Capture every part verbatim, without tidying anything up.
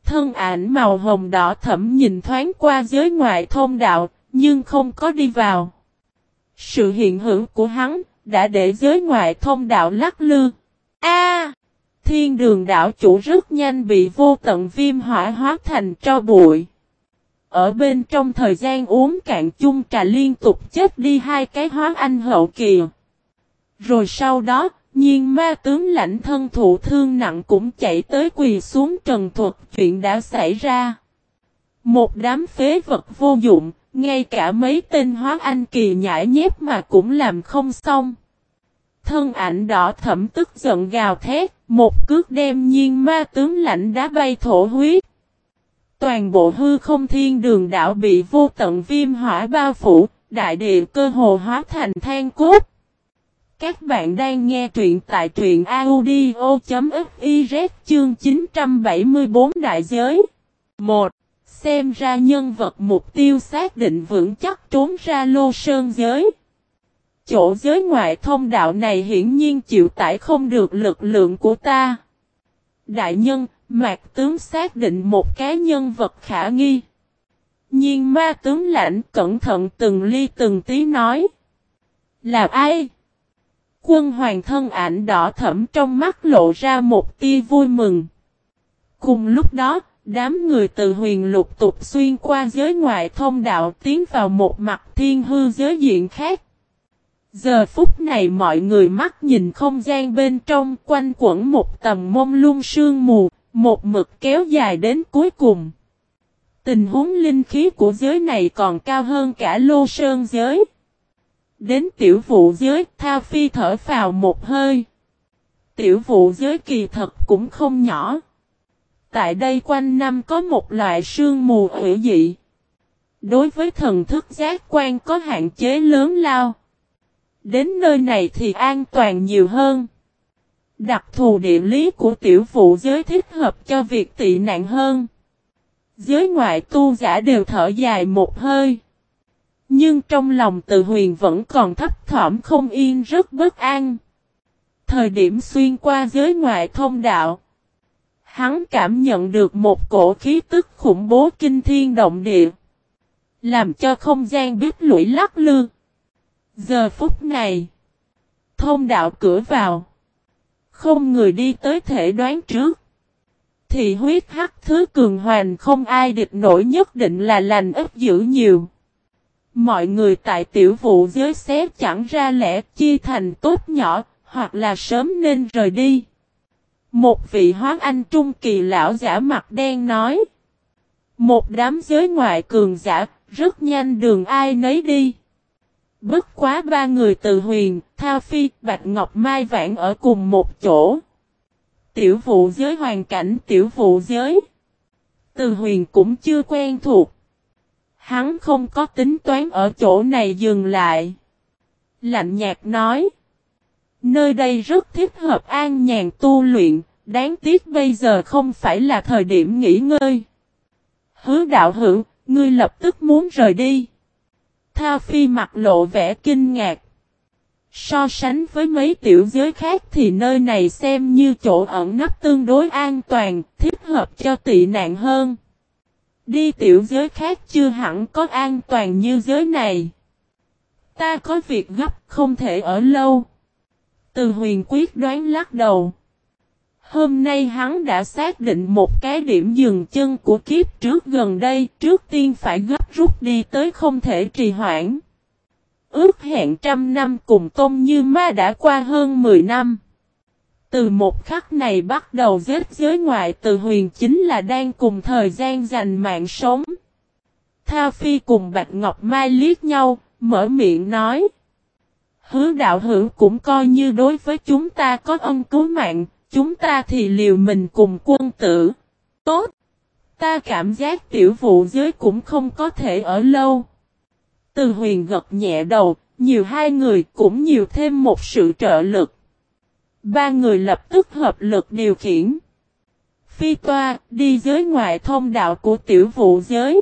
Thân ảnh màu hồng đỏ thẫm nhìn thoáng qua giới ngoại thông đạo, nhưng không có đi vào. Sự hiện hữu của hắn đã để giới ngoại thông đạo lắc lư. A! Thiên đường đảo chủ rất nhanh bị vô tận viêm hỏa hóa thành tro bụi. Ở bên trong thời gian uống cạn chung trà liên tục chết đi hai cái hóa anh hậu kỳ. Rồi sau đó, nhiên ma tướng lãnh thân thụ thương nặng cũng chạy tới quỳ xuống trần thuật chuyện đã xảy ra. Một đám phế vật vô dụng, ngay cả mấy tên hóa anh kỳ nhãi nhép mà cũng làm không xong. Thân ảnh đỏ thẫm tức giận gào thét, một cước đem nhiên ma tướng lãnh đá bay thổ huyết. Toàn bộ hư không thiên đường đảo bị vô tận viêm hỏa bao phủ, đại địa cơ hồ hóa thành than cốt. Các bạn đang nghe truyện tại truyện audio.fiz chương chín trăm bảy mươi tư đại giới. một. Xem ra nhân vật mục tiêu xác định vững chắc trốn ra Lô Sơn giới. Chỗ giới ngoại thông đạo này hiển nhiên chịu tải không được lực lượng của ta. Đại nhân, Mạc tướng xác định một cái nhân vật khả nghi. Nhiên ma tướng lãnh cẩn thận từng ly từng tí nói. Là ai? Quân hoàng thân ảnh đỏ thẫm trong mắt lộ ra một tia vui mừng. Cùng lúc đó, đám người từ huyền lục tục xuyên qua giới ngoại thông đạo tiến vào một mặt thiên hư giới diện khác. Giờ phút này mọi người mắt nhìn không gian bên trong quanh quẩn một tầm mông lung sương mù, một mực kéo dài đến cuối cùng. Tình huống linh khí của giới này còn cao hơn cả Lô Sơn giới. Đến tiểu vụ giới, Thao Phi thở phào một hơi. Tiểu vụ giới kỳ thật cũng không nhỏ. Tại đây quanh năm có một loại sương mù hủy dị. Đối với thần thức giác quan có hạn chế lớn lao. Đến nơi này thì an toàn nhiều hơn. Đặc thù địa lý của tiểu vụ giới thích hợp cho việc tị nạn hơn. Giới ngoại tu giả đều thở dài một hơi. Nhưng trong lòng Từ Huyền vẫn còn thấp thỏm không yên rất bất an. Thời điểm xuyên qua giới ngoại thông đạo. Hắn cảm nhận được một cổ khí tức khủng bố kinh thiên động địa. Làm cho không gian biết lũy lắc lư. Giờ phút này. Thông đạo cửa vào. Không người đi tới thể đoán trước. Thì huyết hắc thứ cường hoành không ai địch nổi nhất định là lành ít dữ nhiều. Mọi người tại tiểu vụ giới xé chẳng ra lẽ chia thành tốt nhỏ, hoặc là sớm nên rời đi. Một vị hóa anh trung kỳ lão giả mặt đen nói. Một đám giới ngoại cường giả, rất nhanh đường ai nấy đi. Bất quá ba người Từ Huyền, Thao Phi, Bạch Ngọc Mai vãn ở cùng một chỗ. Tiểu vụ giới hoàn cảnh tiểu vụ giới. Từ Huyền cũng chưa quen thuộc. Hắn không có tính toán ở chỗ này dừng lại. Lạnh nhạt nói. Nơi đây rất thích hợp an nhàn tu luyện, đáng tiếc bây giờ không phải là thời điểm nghỉ ngơi. Hứa đạo hữu, ngươi lập tức muốn rời đi. Thao Phi mặt lộ vẻ kinh ngạc. So sánh với mấy tiểu giới khác thì nơi này xem như chỗ ẩn nấp tương đối an toàn, thích hợp cho tị nạn hơn. Đi tiểu giới khác chưa hẳn có an toàn như giới này. Ta có việc gấp không thể ở lâu. Từ Huyền quyết đoán lắc đầu. Hôm nay hắn đã xác định một cái điểm dừng chân của kiếp trước gần đây, trước tiên phải gấp rút đi tới không thể trì hoãn. Ước hẹn trăm năm cùng Tôn Như Ma đã qua hơn mười năm. Từ một khắc này bắt đầu giết giới ngoại Từ Huyền chính là đang cùng thời gian dành mạng sống. Thao Phi cùng Bạch Ngọc Mai liếc nhau, mở miệng nói. Hứa đạo hữu cũng coi như đối với chúng ta có ân cứu mạng, chúng ta thì liều mình cùng quân tử. Tốt! Ta cảm giác tiểu vụ giới cũng không có thể ở lâu. Từ Huyền gật nhẹ đầu, nhiều hai người cũng nhiều thêm một sự trợ lực. Ba người lập tức hợp lực điều khiển. Phi toa, đi giới ngoại thông đạo của tiểu vụ giới.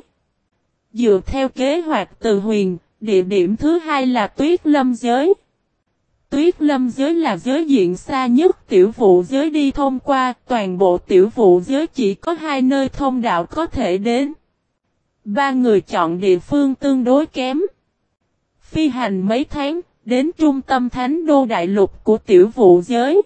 Dựa theo kế hoạch Từ Huyền, địa điểm thứ hai là Tuyết Lâm giới. Tuyết lâm giới là giới diện xa nhất tiểu vụ giới đi thông qua, toàn bộ tiểu vụ giới chỉ có hai nơi thông đạo có thể đến. Ba người chọn địa phương tương đối kém. Phi hành mấy tháng, đến trung tâm thánh đô đại lục của tiểu vụ giới.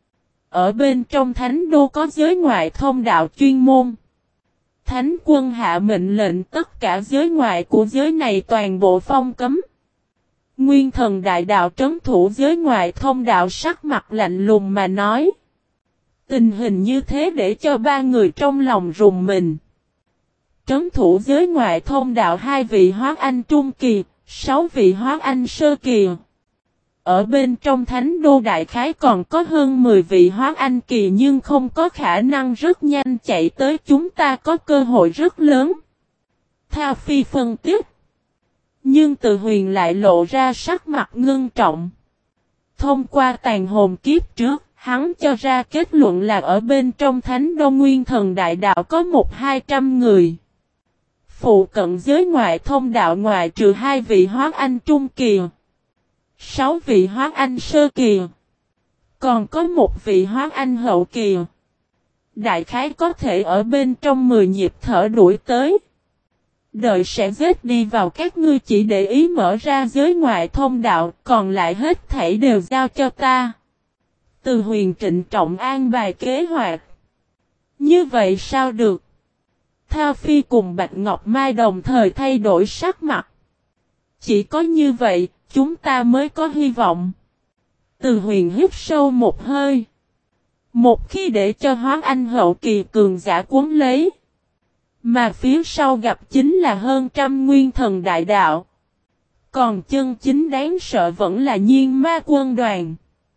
Ở bên trong thánh đô có giới ngoại thông đạo chuyên môn. Thánh quân hạ mệnh lệnh tất cả giới ngoại của giới này toàn bộ phong cấm. Nguyên thần đại đạo trấn thủ giới ngoại thông đạo sắc mặt lạnh lùng mà nói. Tình hình như thế để cho ba người trong lòng rùng mình. Trấn thủ giới ngoại thông đạo hai vị hóa anh trung kỳ, sáu vị hóa anh sơ kỳ. Ở bên trong thánh đô đại khái còn có hơn mười vị hóa anh kỳ nhưng không có khả năng rất nhanh chạy tới, chúng ta có cơ hội rất lớn. Thao Phi phân tích. Nhưng Từ Huyền lại lộ ra sắc mặt ngưng trọng. Thông qua tàn hồn kiếp trước, hắn cho ra kết luận là ở bên trong thánh đô nguyên thần đại đạo có một hai trăm người. Phụ cận giới ngoại thông đạo ngoại trừ hai vị hóa anh trung kỳ. Sáu vị hóa anh sơ kỳ. Còn có một vị hóa anh hậu kỳ. Đại khái có thể ở bên trong mười nhịp thở đuổi tới. Đợi sẽ giết đi vào các ngươi, chỉ để ý mở ra giới ngoại thông đạo, còn lại hết thảy đều giao cho ta. Từ Huyền trịnh trọng an bài kế hoạch. Như vậy sao được? Thao Phi cùng Bạch Ngọc Mai đồng thời thay đổi sắc mặt. Chỉ có như vậy, chúng ta mới có hy vọng. Từ Huyền hít sâu một hơi. Một khi để cho hóa anh hậu kỳ cường giả cuốn lấy. Mà phía sau gặp chính là hơn trăm nguyên thần đại đạo. Còn chân chính đáng sợ vẫn là nhiên ma quân đoàn.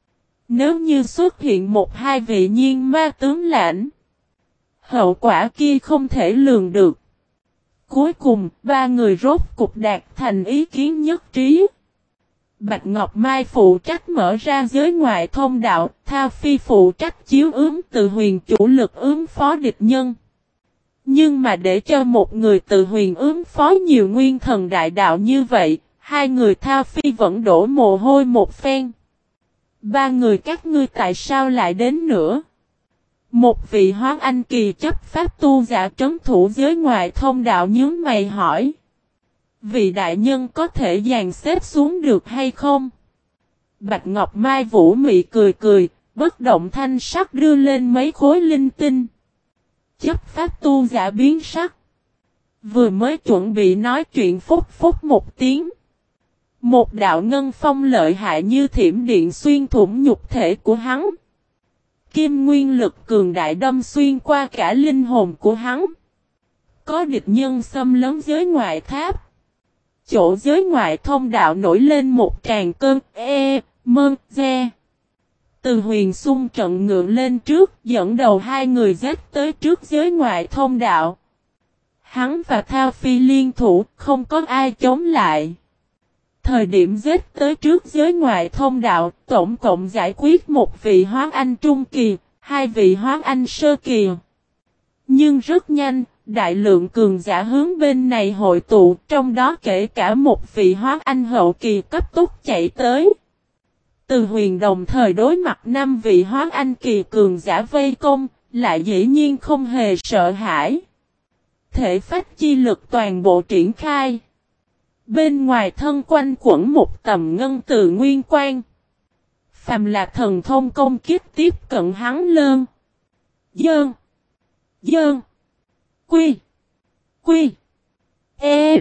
Nếu như xuất hiện một hai vị nhiên ma tướng lãnh. Hậu quả kia không thể lường được. Cuối cùng, ba người rốt cục đạt thành ý kiến nhất trí. Bạch Ngọc Mai phụ trách mở ra giới ngoại thông đạo, Thao Phi phụ trách chiếu ứng, Từ Huyền chủ lực ứng phó địch nhân. Nhưng mà để cho một người Từ Huyền ứng phó nhiều nguyên thần đại đạo như vậy, hai người Thao Phi vẫn đổ mồ hôi một phen. Ba người các ngươi tại sao lại đến nữa? Một vị hóa anh kỳ chấp pháp tu giả trấn thủ giới ngoại thông đạo nhướng mày hỏi. Vị đại nhân có thể dàn xếp xuống được hay không? Bạch Ngọc Mai vũ mị cười cười, bất động thanh sắc đưa lên mấy khối linh tinh. Chấp pháp tu giả biến sắc. Vừa mới chuẩn bị nói chuyện phúc phúc một tiếng. Một đạo ngân phong lợi hại như thiểm điện xuyên thủng nhục thể của hắn. Kim nguyên lực cường đại đâm xuyên qua cả linh hồn của hắn. Có địch nhân xâm lấn giới ngoại tháp. Chỗ giới ngoại thông đạo nổi lên một tràng cơn e, mơn, ge. Từ Huyền xung trận ngựa lên trước, dẫn đầu hai người giết tới trước giới ngoại thông đạo. Hắn và Thao Phi liên thủ, không có ai chống lại. Thời điểm giết tới trước giới ngoại thông đạo, tổng cộng giải quyết một vị hóa anh trung kỳ, hai vị hóa anh sơ kỳ. Nhưng rất nhanh, đại lượng cường giả hướng bên này hội tụ, trong đó kể cả một vị hóa anh hậu kỳ cấp tốc chạy tới. Từ Huyền đồng thời đối mặt năm vị hóa anh kỳ cường giả vây công, lại dĩ nhiên không hề sợ hãi. Thể phách chi lực toàn bộ triển khai. Bên ngoài thân quanh quẩn một tầm ngân từ nguyên quan. Phàm là thần thông công kiếp tiếp cận hắn lơn. Dơn. Dơn. Quy. Quy. E.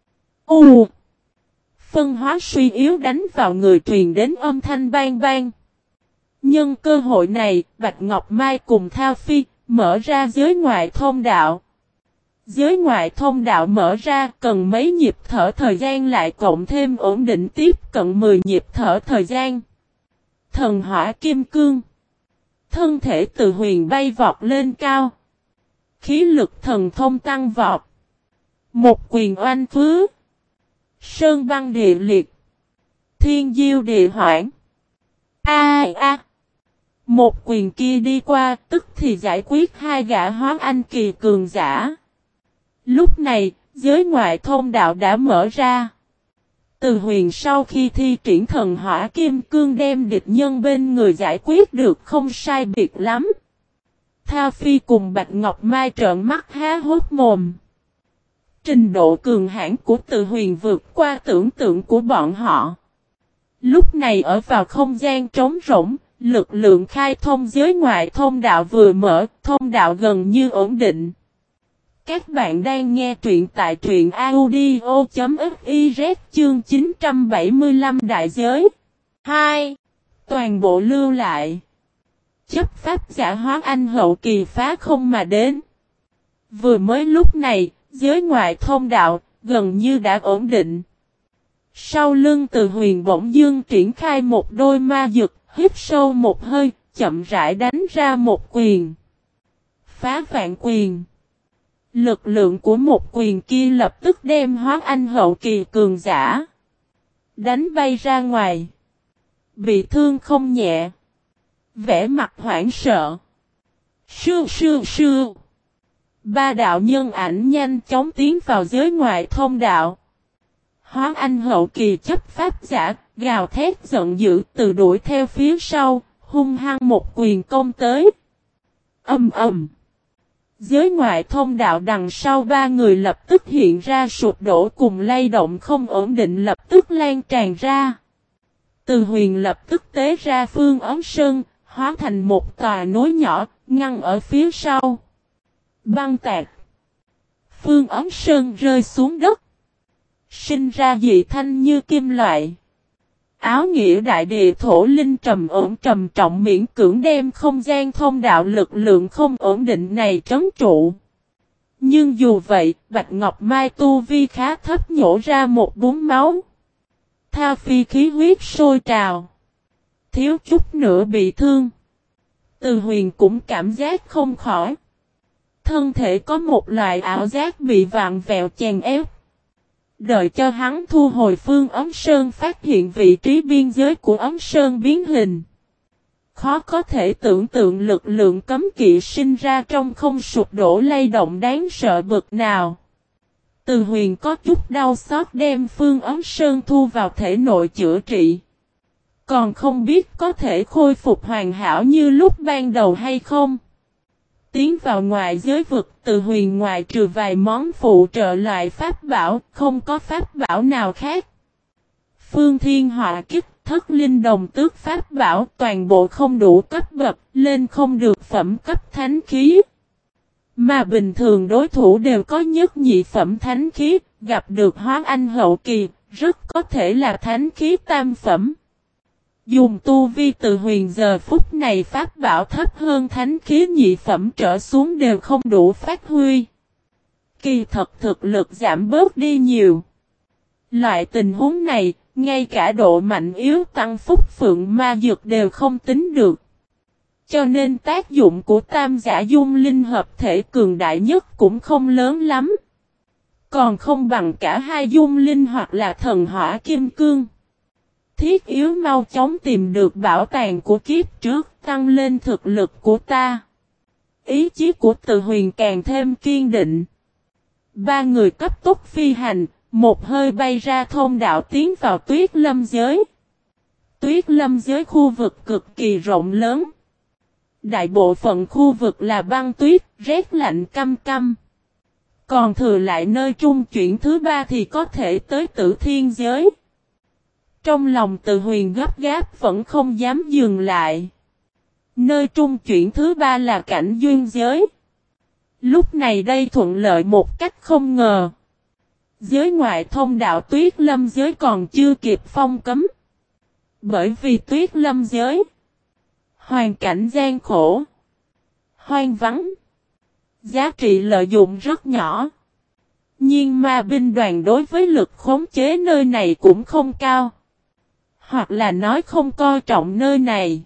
U. Phân hóa suy yếu đánh vào người, truyền đến âm thanh bang bang. Nhân cơ hội này, Bạch Ngọc Mai cùng Thao Phi mở ra giới ngoại thông đạo. Giới ngoại thông đạo mở ra cần mấy nhịp thở thời gian, lại cộng thêm ổn định tiếp cận mười nhịp thở thời gian. Thần hỏa kim cương. Thân thể Từ Huyền bay vọt lên cao. Khí lực thần thông tăng vọt. Một quyền oanh phứ. Sơn băng địa liệt. Thiên diêu địa hoảng. A a. À. Một quyền kia đi qua, tức thì giải quyết hai gã hóa anh kỳ cường giả. Lúc này, giới ngoại thông đạo đã mở ra. Từ Huyền sau khi thi triển thần hỏa kim cương đem địch nhân bên người giải quyết được không sai biệt lắm. Thao Phi cùng Bạch Ngọc Mai trợn mắt há hốc mồm. Trình độ cường hãn của Từ Huyền vượt qua tưởng tượng của bọn họ. Lúc này ở vào không gian trống rỗng, lực lượng khai thông giới ngoại thông đạo vừa mở, thông đạo gần như ổn định. Các bạn đang nghe truyện tại truyện audio.fiz chương chín trăm bảy mươi lăm Đại Giới hai. Toàn bộ lưu lại. Chấp pháp giả hóa anh hậu kỳ phá không mà đến. Vừa mới lúc này, giới ngoại thông đạo, gần như đã ổn định. Sau lưng Từ Huyền bỗng dưng triển khai một đôi ma dực, hít sâu một hơi, chậm rãi đánh ra một quyền. Phá vạn quyền. Lực lượng của một quyền kia lập tức đem hóa anh hậu kỳ cường giả đánh bay ra ngoài. Bị thương không nhẹ. Vẻ mặt hoảng sợ. Sư sư sư. Ba đạo nhân ảnh nhanh chóng tiến vào giới ngoại thông đạo. Hóa anh hậu kỳ chấp pháp giả, gào thét giận dữ từ đuổi theo phía sau, hung hăng một quyền công tới. Âm ầm. Giới ngoại thông đạo đằng sau ba người lập tức hiện ra sụp đổ cùng lay động không ổn định lập tức lan tràn ra. Từ Huyền lập tức tế ra Phương Ấm Sơn, hóa thành một tòa núi nhỏ, ngăn ở phía sau. Băng tạc. Phương Ấm Sơn rơi xuống đất. Sinh ra dị thanh như kim loại. Áo nghĩa đại địa thổ linh trầm ổn trầm trọng miễn cưỡng đem không gian thông đạo lực lượng không ổn định này trấn trụ. Nhưng dù vậy, Bạch Ngọc Mai tu vi khá thấp nhổ ra một búng máu. Thao Phi khí huyết sôi trào. Thiếu chút nữa bị thương. Từ Huyền cũng cảm giác không khỏi. Thân thể có một loại ảo giác bị vạn vẹo chèn ép. Đợi cho hắn thu hồi Phương Ấm Sơn phát hiện vị trí biên giới của Ấm Sơn biến hình. Khó có thể tưởng tượng lực lượng cấm kỵ sinh ra trong không sụp đổ lay động đáng sợ bực nào. Từ Huyền có chút đau xót đem Phương Ấm Sơn thu vào thể nội chữa trị. Còn không biết có thể khôi phục hoàn hảo như lúc ban đầu hay không. Tiến vào ngoài giới vực, Từ Huyền ngoại trừ vài món phụ trợ loại pháp bảo, không có pháp bảo nào khác. Phương Thiên Họa Kích, Thất Linh Đồng Tước pháp bảo toàn bộ không đủ cấp bậc, lên không được phẩm cấp thánh khí. Mà bình thường đối thủ đều có nhất nhị phẩm thánh khí, gặp được hóa anh hậu kỳ, rất có thể là thánh khí tam phẩm. Dùng tu vi Từ Huyền giờ phút này pháp bảo thấp hơn thánh khí nhị phẩm trở xuống đều không đủ phát huy. Kỳ thật thực lực giảm bớt đi nhiều. Loại tình huống này, ngay cả độ mạnh yếu tăng phúc phượng ma dược đều không tính được. Cho nên tác dụng của tam giả dung linh hợp thể cường đại nhất cũng không lớn lắm. Còn không bằng cả hai dung linh hoặc là thần hỏa kim cương. Thiết yếu mau chóng tìm được bảo tàng của kiếp trước, tăng lên thực lực của ta. Ý chí của Từ Huyền càng thêm kiên định. Ba người cấp tốc phi hành, một hơi bay ra thông đạo tiến vào tuyết lâm giới. Tuyết lâm giới khu vực cực kỳ rộng lớn. Đại bộ phận khu vực là băng tuyết, rét lạnh căm căm. Còn thừa lại nơi trung chuyển thứ ba thì có thể tới Tử Thiên giới. Trong lòng Từ Huyền gấp gáp vẫn không dám dừng lại. Nơi trung chuyển thứ ba là cảnh duyên giới. Lúc này đây thuận lợi một cách không ngờ. Giới ngoại thông đạo tuyết lâm giới còn chưa kịp phong cấm. Bởi vì tuyết lâm giới, hoàn cảnh gian khổ, hoang vắng, giá trị lợi dụng rất nhỏ. Nhưng ma binh đoàn đối với lực khống chế nơi này cũng không cao. Hoặc là nói không coi trọng nơi này.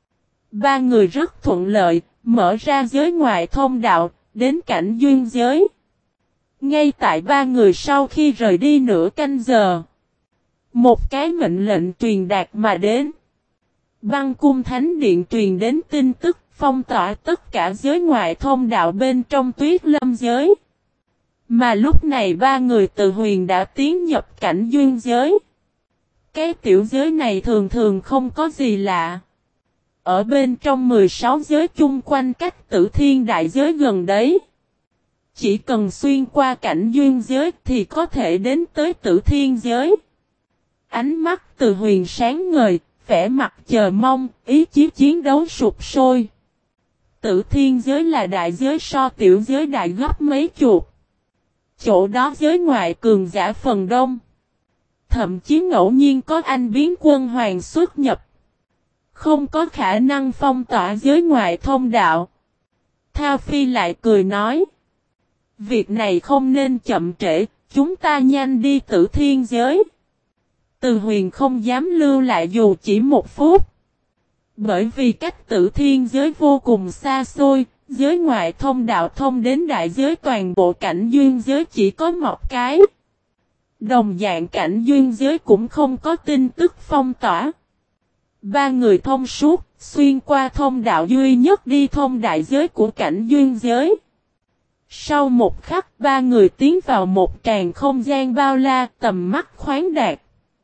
Ba người rất thuận lợi, mở ra giới ngoại thông đạo, đến cảnh duyên giới. Ngay tại ba người sau khi rời đi nửa canh giờ, một cái mệnh lệnh truyền đạt mà đến. Băng cung thánh điện truyền đến tin tức phong tỏa tất cả giới ngoại thông đạo bên trong tuyết lâm giới. Mà lúc này ba người Từ Huyền đã tiến nhập cảnh duyên giới. Cái tiểu giới này thường thường không có gì lạ. Ở bên trong mười sáu giới chung quanh cách Tử Thiên đại giới gần đấy. Chỉ cần xuyên qua cảnh duyên giới thì có thể đến tới Tử Thiên giới. Ánh mắt Từ Huyền sáng ngời, vẻ mặt chờ mong, ý chí chiến đấu sụp sôi. Tử Thiên giới là đại giới so tiểu giới đại gấp mấy chục. Chỗ đó giới ngoại cường giả phần đông. Thậm chí ngẫu nhiên có anh biến quân hoàng xuất nhập. Không có khả năng phong tỏa giới ngoại thông đạo. Thao Phi lại cười nói. Việc này không nên chậm trễ, chúng ta nhanh đi Tử Thiên giới. Từ Huyền không dám lưu lại dù chỉ một phút. Bởi vì cách Tử Thiên giới vô cùng xa xôi, giới ngoại thông đạo thông đến đại giới toàn bộ cảnh duyên giới chỉ có một cái. Đồng dạng cảnh duyên giới cũng không có tin tức phong tỏa. Ba người thông suốt, xuyên qua thông đạo duy nhất đi thông đại giới của cảnh duyên giới. Sau một khắc, ba người tiến vào một tràng không gian bao la, tầm mắt khoáng đạt.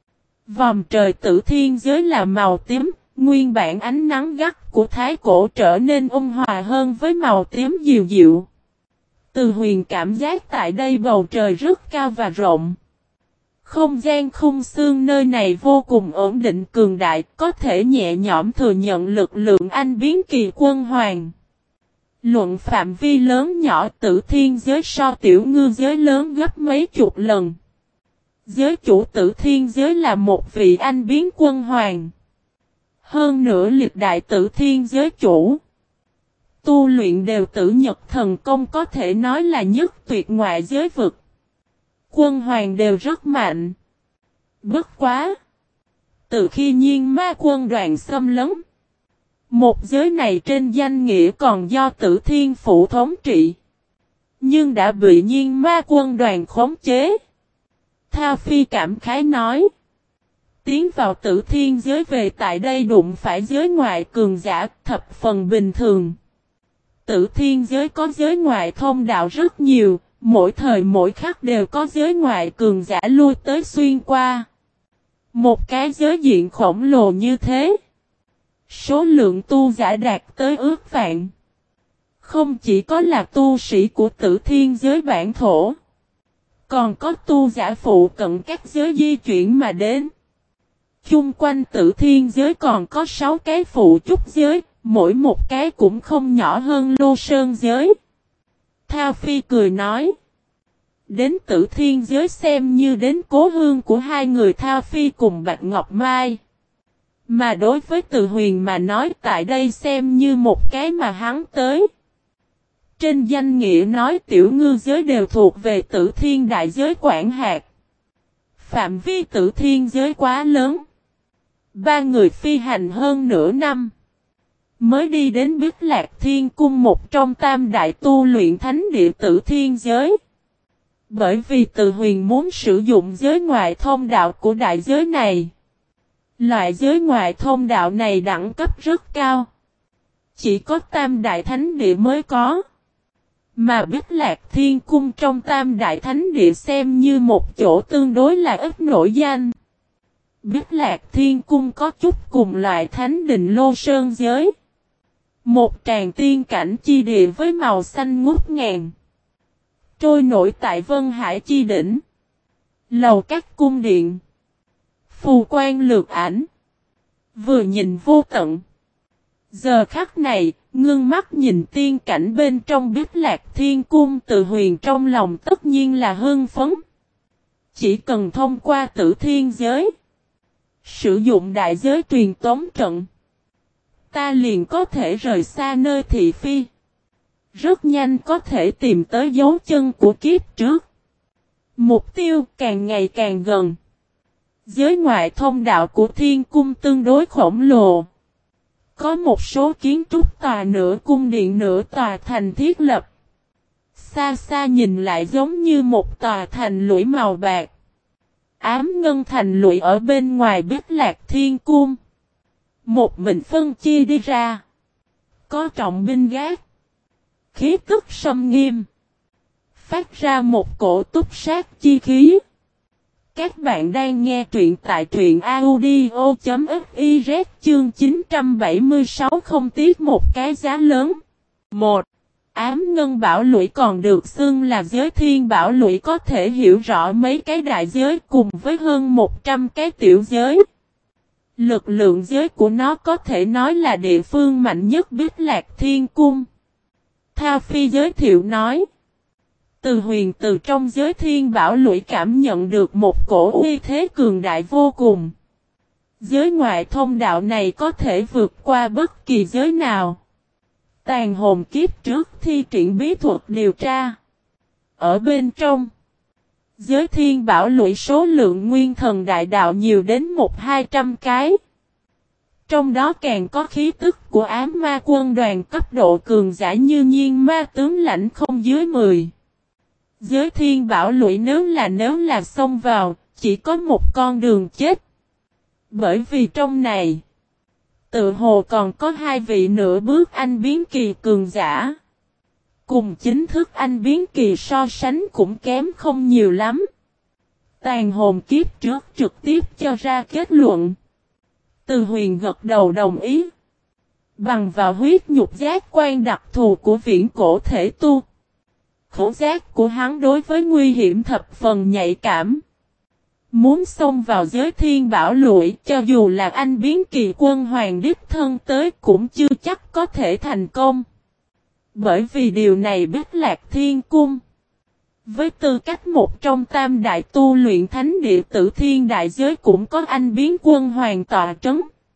Vòm trời Tử Thiên giới là màu tím, nguyên bản ánh nắng gắt của thái cổ trở nên ôn hòa hơn với màu tím dịu dịu. Từ Huyền cảm giác tại đây bầu trời rất cao và rộng. Không gian khung xương nơi này vô cùng ổn định cường đại, có thể nhẹ nhõm thừa nhận lực lượng anh biến kỳ quân hoàng. Luận phạm vi lớn nhỏ Tử Thiên giới so tiểu ngư giới lớn gấp mấy chục lần. Giới chủ Tử Thiên giới là một vị anh biến quân hoàng. Hơn nữa liệt đại Tử Thiên giới chủ. Tu luyện đều tử nhật thần công có thể nói là nhất tuyệt ngoại giới vực. Quân hoàng đều rất mạnh. Bất quá. Từ khi nhiên ma quân đoàn xâm lấn. Một giới này trên danh nghĩa còn do Tử Thiên Phủ thống trị. Nhưng đã bị nhiên ma quân đoàn khống chế. Thao Phi cảm khái nói. Tiến vào Tử Thiên giới về tại đây đụng phải giới ngoại cường giả thập phần bình thường. Tử Thiên giới có giới ngoại thông đạo rất nhiều. Mỗi thời mỗi khắc đều có giới ngoại cường giả lui tới xuyên qua. Một cái giới diện khổng lồ như thế. Số lượng tu giả đạt tới ước vạn. Không chỉ có là tu sĩ của Tử Thiên giới bản thổ. Còn có tu giả phụ cận các giới di chuyển mà đến. Chung quanh Tử Thiên giới còn có sáu cái phụ trúc giới. Mỗi một cái cũng không nhỏ hơn Lô Sơn giới. Thao Phi cười nói. Đến Tử Thiên giới xem như đến cố hương của hai người Thao Phi cùng Bạch Ngọc Mai. Mà đối với Từ Huyền mà nói tại đây xem như một cái mà hắn tới. Trên danh nghĩa nói tiểu ngư giới đều thuộc về Tử Thiên đại giới quản hạt. Phạm vi Tử Thiên giới quá lớn. Ba người phi hành hơn nửa năm. Mới đi đến Bích Lạc Thiên Cung một trong tam đại tu luyện thánh địa Tử Thiên giới. Bởi vì Từ Huyền muốn sử dụng giới ngoại thông đạo của đại giới này. Loại giới ngoại thông đạo này đẳng cấp rất cao. Chỉ có tam đại thánh địa mới có. Mà Bích Lạc Thiên Cung trong tam đại thánh địa xem như một chỗ tương đối là ít nổi danh. Bích Lạc Thiên Cung có chút cùng loại thánh đình Lô Sơn giới. Một tràng tiên cảnh chi địa với màu xanh ngút ngàn. Trôi nổi tại Vân Hải chi đỉnh. Lầu các cung điện. Phù quan lược ảnh. Vừa nhìn vô tận. Giờ khắc này, ngưng mắt nhìn tiên cảnh bên trong Bích Lạc Thiên Cung Từ Huyền trong lòng tất nhiên là hưng phấn. Chỉ cần thông qua Tử Thiên giới. Sử dụng đại giới truyền tống trận. Ta liền có thể rời xa nơi thị phi. Rất nhanh có thể tìm tới dấu chân của kiếp trước. Mục tiêu càng ngày càng gần. Giới ngoại thông đạo của Thiên Cung tương đối khổng lồ. Có một số kiến trúc tòa nửa cung điện nửa tòa thành thiết lập. Xa xa nhìn lại giống như một tòa thành lũy màu bạc. Ám ngân thành lũy ở bên ngoài Bích Lạc Thiên Cung. Một mình phân chia đi ra. Có trọng binh gác. Khí tức sâm nghiêm. Phát ra một cổ túc sát chi khí. các bạn đang nghe truyện tại truyện audio.fiz chương chín trăm bảy mươi sáu không tiếc một cái giá lớn. một. Ám ngân bảo lũy còn được xưng là giới thiên bảo lũy có thể hiểu rõ mấy cái đại giới cùng với hơn một trăm cái tiểu giới. Lực lượng giới của nó có thể nói là địa phương mạnh nhất Bích Lạc Thiên Cung. Thao Phi giới thiệu nói. Từ Huyền từ trong giới thiên bảo lũy cảm nhận được một cổ uy thế cường đại vô cùng. Giới ngoại thông đạo này có thể vượt qua bất kỳ giới nào. Tàn hồn kiếp trước thi triển bí thuật điều tra. Ở bên trong, giới thiên bảo lũy số lượng nguyên thần đại đạo nhiều đến một hai trăm cái. Trong đó càng có khí tức của ám ma quân đoàn cấp độ cường giả như nhiên ma tướng lãnh không dưới mười. Giới thiên bảo lũy nếu là nếu là xông vào, chỉ có một con đường chết. Bởi vì trong này, tự hồ còn có hai vị nửa bước anh biến kỳ cường giả. Cùng chính thức anh biến kỳ so sánh cũng kém không nhiều lắm. Tàn hồn kiếp trước trực tiếp cho ra kết luận. Từ Huyền gật đầu đồng ý. Bằng vào huyết nhục giác quan đặc thù của viễn cổ thể tu. Khẩu giác của hắn đối với nguy hiểm thập phần nhạy cảm. Muốn xông vào giới thiên bảo lũy cho dù là anh biến kỳ quân hoàng đích thân tới cũng chưa chắc có thể thành công. Bởi vì điều này Bích Lạc Thiên Cung. Với tư cách một trong tam đại tu luyện thánh địa tử thiên đại giới cũng có anh biến quân hoàng tọa trấn.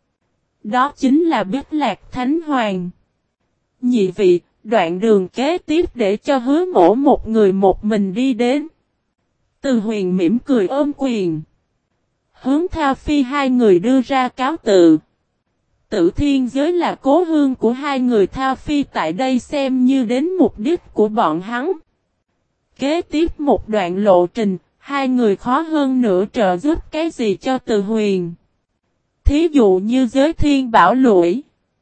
Đó chính là Bích Lạc Thánh Hoàng. Nhị vị, đoạn đường kế tiếp để cho Hứa Mỗ một người một mình đi đến. Từ Huyền mỉm cười ôm quyền. Hướng Thao Phi hai người đưa ra cáo tự. Tử thiên giới là cố hương của hai người Thao Phi tại đây xem như đến mục đích của bọn hắn. Kế tiếp một đoạn lộ trình, hai người khó hơn nữa trợ giúp cái gì cho Từ Huyền. Thí dụ như giới thiên bảo lũy.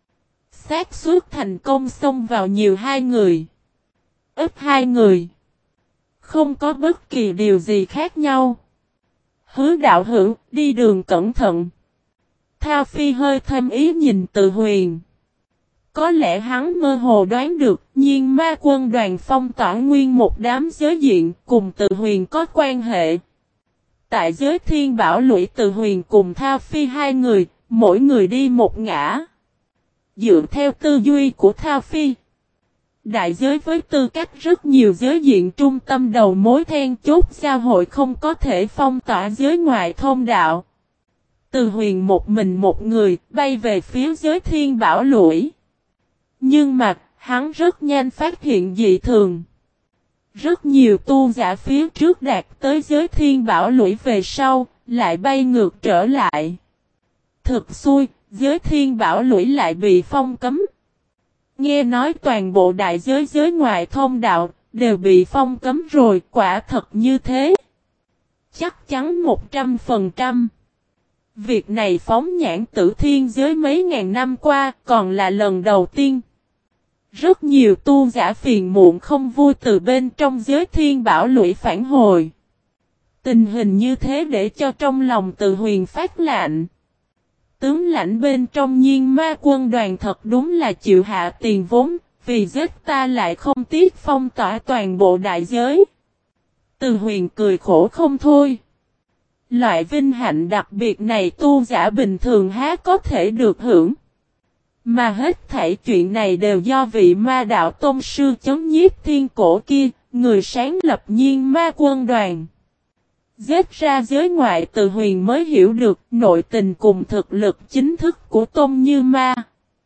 Xác suất thành công xông vào nhiều hai người. Ít hai người. Không có bất kỳ điều gì khác nhau. Hứa đạo hữu, đi đường cẩn thận. Thao Phi hơi thêm ý nhìn Từ Huyền. Có lẽ hắn mơ hồ đoán được, nhiên ma quân đoàn phong tỏa nguyên một đám giới diện cùng Từ Huyền có quan hệ. Tại giới thiên bảo lũy Từ Huyền cùng Thao Phi hai người, mỗi người đi một ngã. Dựa theo tư duy của Thao Phi, đại giới với tư cách rất nhiều giới diện trung tâm đầu mối then chốt giao hội không có thể phong tỏa giới ngoại thông đạo. Từ Huyền một mình một người bay về phía giới thiên bảo lũy. Nhưng mà hắn rất nhanh phát hiện dị thường. Rất nhiều tu giả phía trước đạt tới giới thiên bảo lũy về sau, lại bay ngược trở lại. Thực xui, giới thiên bảo lũy lại bị phong cấm. Nghe nói toàn bộ đại giới giới ngoại thông đạo, đều bị phong cấm rồi, quả thật như thế. Chắc chắn một trăm phần trăm. Việc này phóng nhãn tử thiên giới mấy ngàn năm qua, còn là lần đầu tiên. Rất nhiều tu giả phiền muộn không vui từ bên trong giới thiên bảo lũy phản hồi. Tình hình như thế để cho trong lòng Từ Huyền phát lạnh. Tướng lãnh bên trong nhiên ma quân đoàn thật đúng là chịu hạ tiền vốn, vì giết ta lại không tiếc phong tỏa toàn bộ đại giới. Từ Huyền cười khổ không thôi. Loại vinh hạnh đặc biệt này tu giả bình thường há có thể được hưởng. Mà hết thảy chuyện này đều do vị ma đạo tôn sư chấn nhiếp thiên cổ kia, người sáng lập nhiên ma quân đoàn. Giết ra giới ngoại Từ Huyền mới hiểu được nội tình cùng thực lực chính thức của Tôn Như Ma.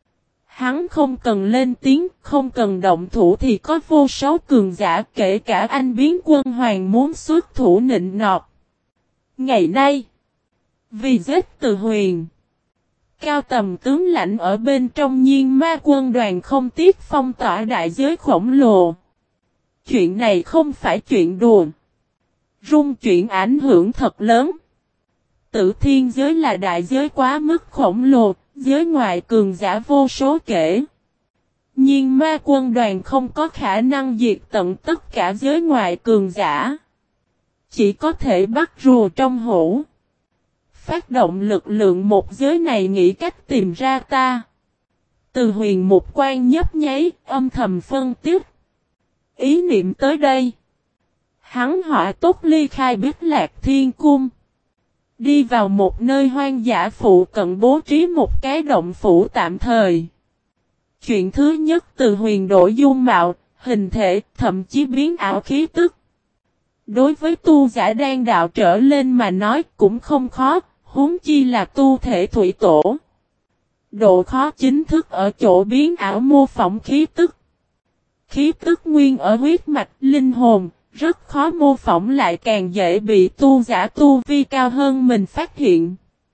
Hắn không cần lên tiếng, không cần động thủ thì có vô số cường giả kể cả anh biến quân hoàng muốn xuất thủ nịnh nọt. Ngày nay, vì giết Từ Huyền, cao tầm tướng lãnh ở bên trong nhiên ma quân đoàn không tiếc phong tỏa đại giới khổng lồ. Chuyện này không phải chuyện đùa. Rung chuyển ảnh hưởng thật lớn. Tử thiên giới là đại giới quá mức khổng lồ, giới ngoại cường giả vô số kể. Nhưng ma quân đoàn không có khả năng diệt tận tất cả giới ngoại cường giả. Chỉ có thể bắt rùa trong hũ. Phát động lực lượng một giới này nghĩ cách tìm ra ta. Từ Huyền một quan nhấp nháy, âm thầm phân tích. Ý niệm tới đây. Hắn hỏa tốc ly khai Bích Lạc Thiên Cung. Đi vào một nơi hoang dã phụ cận bố trí một cái động phủ tạm thời. Chuyện thứ nhất, Từ Huyền đổi dung mạo, hình thể, thậm chí biến ảo khí tức. Đối với tu giả đang đạo trở lên mà nói cũng không khó, huống chi là tu thể thủy tổ. Độ khó chính thức ở chỗ biến ảo mô phỏng khí tức. Khí tức nguyên ở huyết mạch, linh hồn, rất khó mô phỏng lại càng dễ bị tu giả tu vi cao hơn mình phát hiện.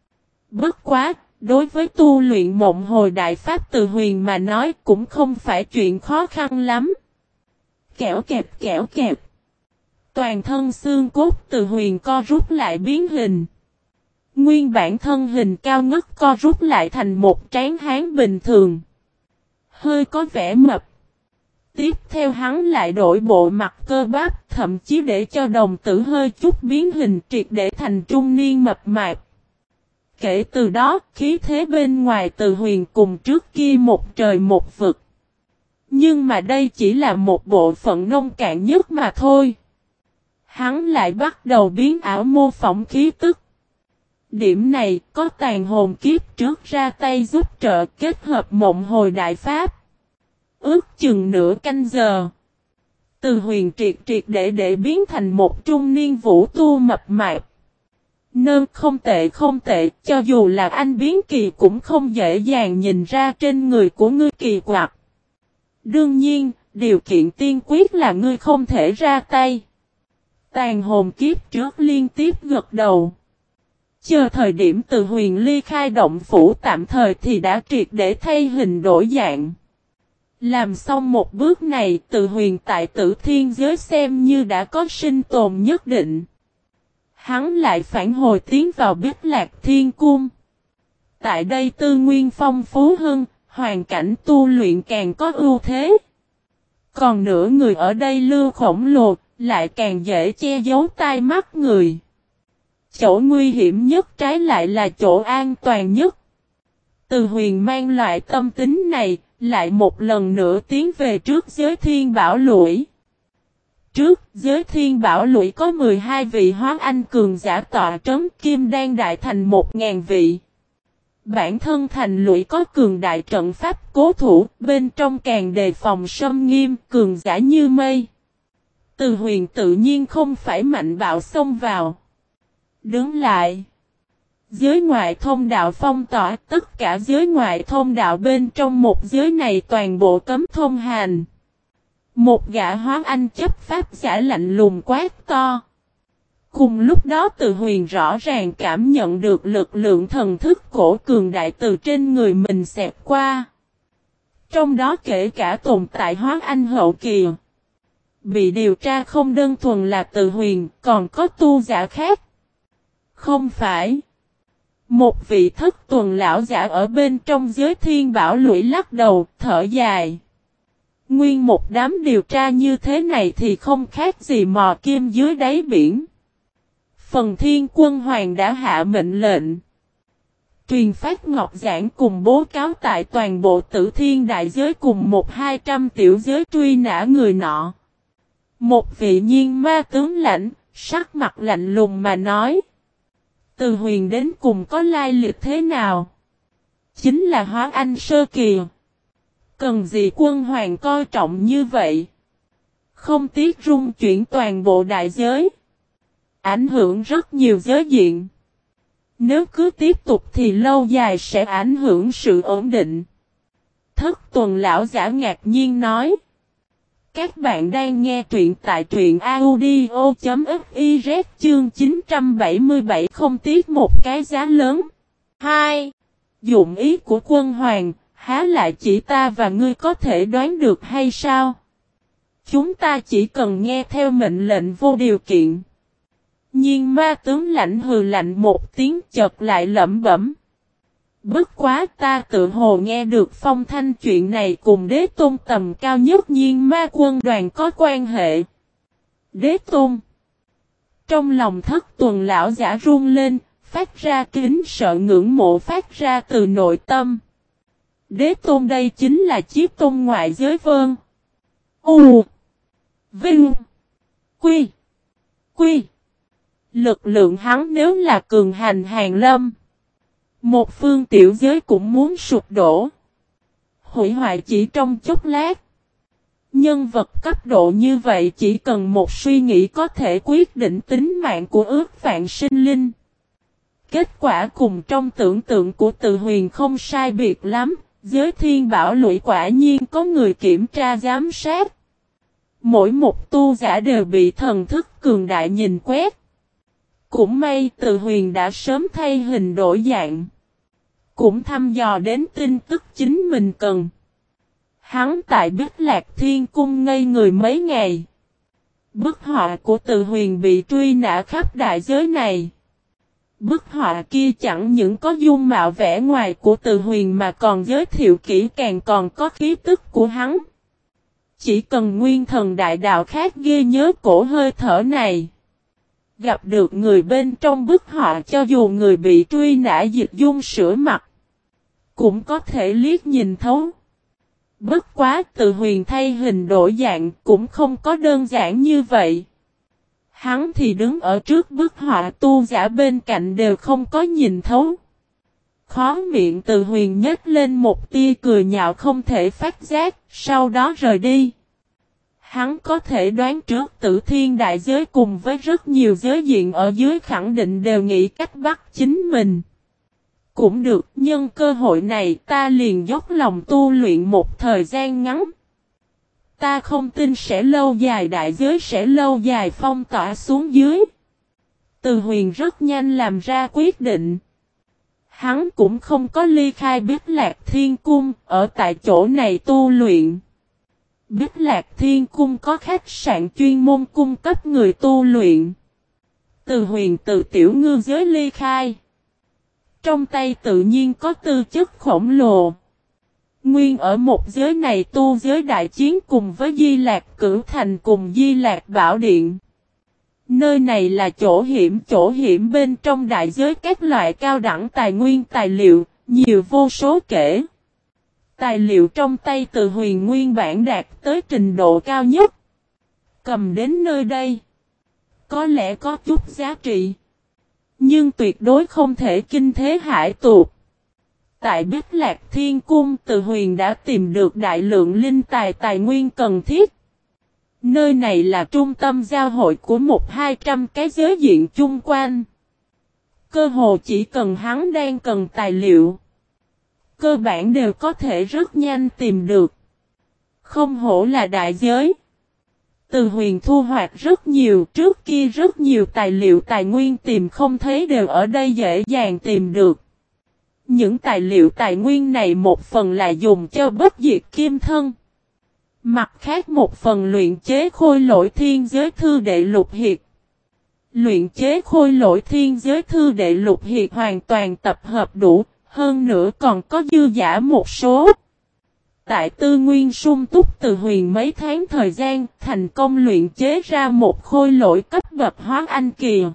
Bất quá, đối với tu luyện mộng hồi đại pháp Từ Huyền mà nói cũng không phải chuyện khó khăn lắm. Kẻo kẹp kẻo kẹp. Toàn thân xương cốt Từ Huyền co rút lại biến hình. Nguyên bản thân hình cao ngất co rút lại thành một tráng hán bình thường. Hơi có vẻ mập. Tiếp theo hắn lại đổi bộ mặt cơ bắp, thậm chí để cho đồng tử hơi chút biến hình triệt để thành trung niên mập mạp. Kể từ đó, khí thế bên ngoài Từ Huyền cùng trước kia một trời một vực. Nhưng mà đây chỉ là một bộ phận nông cạn nhất mà thôi. Hắn lại bắt đầu biến ảo mô phỏng khí tức. Điểm này có tàn hồn kiếp trước ra tay giúp trợ kết hợp mộng hồi đại pháp. Ước chừng nửa canh giờ. Từ Huyền triệt triệt để để biến thành một trung niên vũ tu mập mạp. Nơ không tệ không tệ, cho dù là anh biến kỳ cũng không dễ dàng nhìn ra trên người của ngươi kỳ quặc. Đương nhiên, điều kiện tiên quyết là ngươi không thể ra tay. Tàn hồn kiếp trước liên tiếp gật đầu. Chờ thời điểm Từ Huyền ly khai động phủ tạm thời thì đã triệt để thay hình đổi dạng. Làm xong một bước này, Từ Huyền tại Tử Thiên giới xem như đã có sinh tồn nhất định. Hắn lại phản hồi tiến vào Bích Lạc Thiên Cung. Tại đây tư nguyên phong phú hơn, hoàn cảnh tu luyện càng có ưu thế. Còn nửa người ở đây lưu khổng lồ, lại càng dễ che giấu tai mắt người. Chỗ nguy hiểm nhất trái lại là chỗ an toàn nhất. Từ Huyền mang loại tâm tính này, lại một lần nữa tiến về trước giới Thiên Bảo Lũy. Trước giới Thiên Bảo Lũy có mười hai vị hóa anh cường giả tọa trấn, kim đan đại thành một nghìn vị. Bản thân thành lũy có cường đại trận pháp cố thủ, bên trong càng đề phòng xâm nghiêm, cường giả như mây. Từ Huyền tự nhiên không phải mạnh bạo xông vào. Đứng lại. Giới ngoại thông đạo phong tỏa, tất cả giới ngoại thông đạo bên trong một giới này toàn bộ cấm thông hành. Một gã hóa anh chấp pháp giả lạnh lùng quát to. Cùng lúc đó Từ Huyền rõ ràng cảm nhận được lực lượng thần thức cổ cường đại từ trên người mình xẹt qua. Trong đó kể cả tồn tại hóa anh hậu kỳ. Bị điều tra không đơn thuần là Từ Huyền, còn có tu giả khác. Không phải. Một vị thất tuần lão giả ở bên trong giới Thiên Bảo Lũy lắc đầu, thở dài. Nguyên một đám điều tra như thế này thì không khác gì mò kim dưới đáy biển. Phần Thiên Quân Hoàng đã hạ mệnh lệnh. Truyền phát ngọc giảng cùng bố cáo tại toàn bộ Tử Thiên đại giới cùng một hai trăm tiểu giới truy nã người nọ. Một vị nhiên ma tướng lãnh, sắc mặt lạnh lùng mà nói. Từ Huyền đến cùng có lai lịch thế nào? Chính là hóa anh sơ kỳ. Cần gì quân hoàng coi trọng như vậy? Không tiếc rung chuyển toàn bộ đại giới. Ảnh hưởng rất nhiều giới diện. Nếu cứ tiếp tục thì lâu dài sẽ ảnh hưởng sự ổn định. Thất tuần lão giả ngạc nhiên nói. Các bạn đang nghe truyện tại truyện audio.fiz chương chín trăm bảy mươi bảy không tiếc một cái giá lớn. hai. Dụng ý của quân hoàng, há lại chỉ ta và ngươi có thể đoán được hay sao? Chúng ta chỉ cần nghe theo mệnh lệnh vô điều kiện. Nhưng ma tướng lãnh hừ lạnh một tiếng chợt lại lẩm bẩm. Bất quá ta tự hồ nghe được phong thanh chuyện này cùng đế tôn tầm cao nhất nhiên ma quân đoàn có quan hệ. Đế tôn. Trong lòng Thất Tuần lão giả run lên, phát ra kính sợ ngưỡng mộ phát ra từ nội tâm. Đế tôn đây chính là Chiếc tôn ngoại giới vân. U. Vinh. Quy. Quy. Lực lượng hắn nếu là cường hành hàng lâm. Một phương tiểu giới cũng muốn sụp đổ. Hủy hoại chỉ trong chốc lát. Nhân vật cấp độ như vậy chỉ cần một suy nghĩ có thể quyết định tính mạng của ước vạn sinh linh. Kết quả cùng trong tưởng tượng của Từ Huyền không sai biệt lắm. Giới thiên bảo lũy quả nhiên có người kiểm tra giám sát. Mỗi một tu giả đều bị thần thức cường đại nhìn quét. Cũng may Từ Huyền đã sớm thay hình đổi dạng. Cũng thăm dò đến tin tức chính mình cần. Hắn tại Bích Lạc Thiên Cung ngây người mấy ngày. Bức họa của Từ Huyền bị truy nã khắp đại giới này. Bức họa kia chẳng những có dung mạo vẻ ngoài của Từ Huyền mà còn giới thiệu kỹ càng còn có khí tức của hắn. Chỉ cần nguyên thần đại đạo khác ghê nhớ cổ hơi thở này. Gặp được người bên trong bức họa cho dù người bị truy nã dịch dung sửa mặt. Cũng có thể liếc nhìn thấu. Bất quá Từ Huyền thay hình đổi dạng cũng không có đơn giản như vậy. Hắn thì đứng ở trước bức họa tu giả bên cạnh đều không có nhìn thấu. Khó miệng Từ Huyền nhếch lên một tia cười nhạo không thể phát giác, sau đó rời đi. Hắn có thể đoán trước Tử Thiên đại giới cùng với rất nhiều giới diện ở dưới khẳng định đều nghĩ cách bắt chính mình. Cũng được, nhân cơ hội này ta liền dốc lòng tu luyện một thời gian ngắn. Ta không tin sẽ lâu dài đại giới sẽ lâu dài phong tỏa xuống dưới. Từ Huyền rất nhanh làm ra quyết định. Hắn cũng không có ly khai Bích Lạc Thiên Cung, ở tại chỗ này tu luyện. Bích Lạc Thiên Cung có khách sạn chuyên môn cung cấp người tu luyện. Từ Huyền từ tiểu ngư giới ly khai. Trong tay tự nhiên có tư chất khổng lồ. Nguyên ở một giới này tu giới đại chiến cùng với Di Lạc Cửu Thành cùng Di Lạc Bảo Điện. Nơi này là chỗ hiểm chỗ hiểm bên trong đại giới các loại cao đẳng tài nguyên tài liệu, nhiều vô số kể. Tài liệu trong tay Từ Huyền nguyên bản đạt tới trình độ cao nhất. Cầm đến nơi đây. Có lẽ có chút giá trị. Nhưng tuyệt đối không thể kinh thế hải tuột. Tại Bích Lạc Thiên Cung Từ Huyền đã tìm được đại lượng linh tài tài nguyên cần thiết. Nơi này là trung tâm giao hội của một hai trăm cái giới diện chung quanh. Cơ hồ chỉ cần hắn đang cần tài liệu. Cơ bản đều có thể rất nhanh tìm được. Không hổ là đại giới. Từ Huyền thu hoạch rất nhiều, trước kia rất nhiều tài liệu tài nguyên tìm không thấy đều ở đây dễ dàng tìm được. Những tài liệu tài nguyên này một phần là dùng cho bất diệt kim thân. Mặt khác một phần luyện chế khôi lỗi thiên giới thư đệ lục hiệt. Luyện chế khôi lỗi thiên giới thư đệ lục hiệt hoàn toàn tập hợp đủ, hơn nữa còn có dư giả một số. Tại tư nguyên sung túc Từ Huyền mấy tháng thời gian thành công luyện chế ra một khôi lỗi cấp bậc hóa anh kỳ.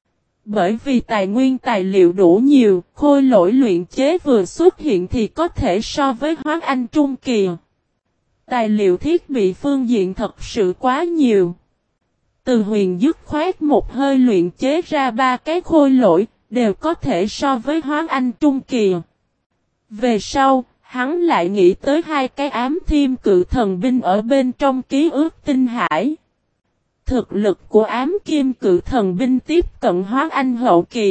Bởi vì tài nguyên tài liệu đủ nhiều, khôi lỗi luyện chế vừa xuất hiện thì có thể so với hóa anh trung kỳ. Tài liệu thiết bị phương diện thật sự quá nhiều. Từ Huyền dứt khoát một hơi luyện chế ra ba cái khôi lỗi, đều có thể so với hóa anh trung kỳ. Về sau, hắn lại nghĩ tới hai cái ám thiêm cự thần binh ở bên trong ký ức tinh hải. Thực lực của ám kim cự thần binh tiếp cận hóa anh hậu kỳ.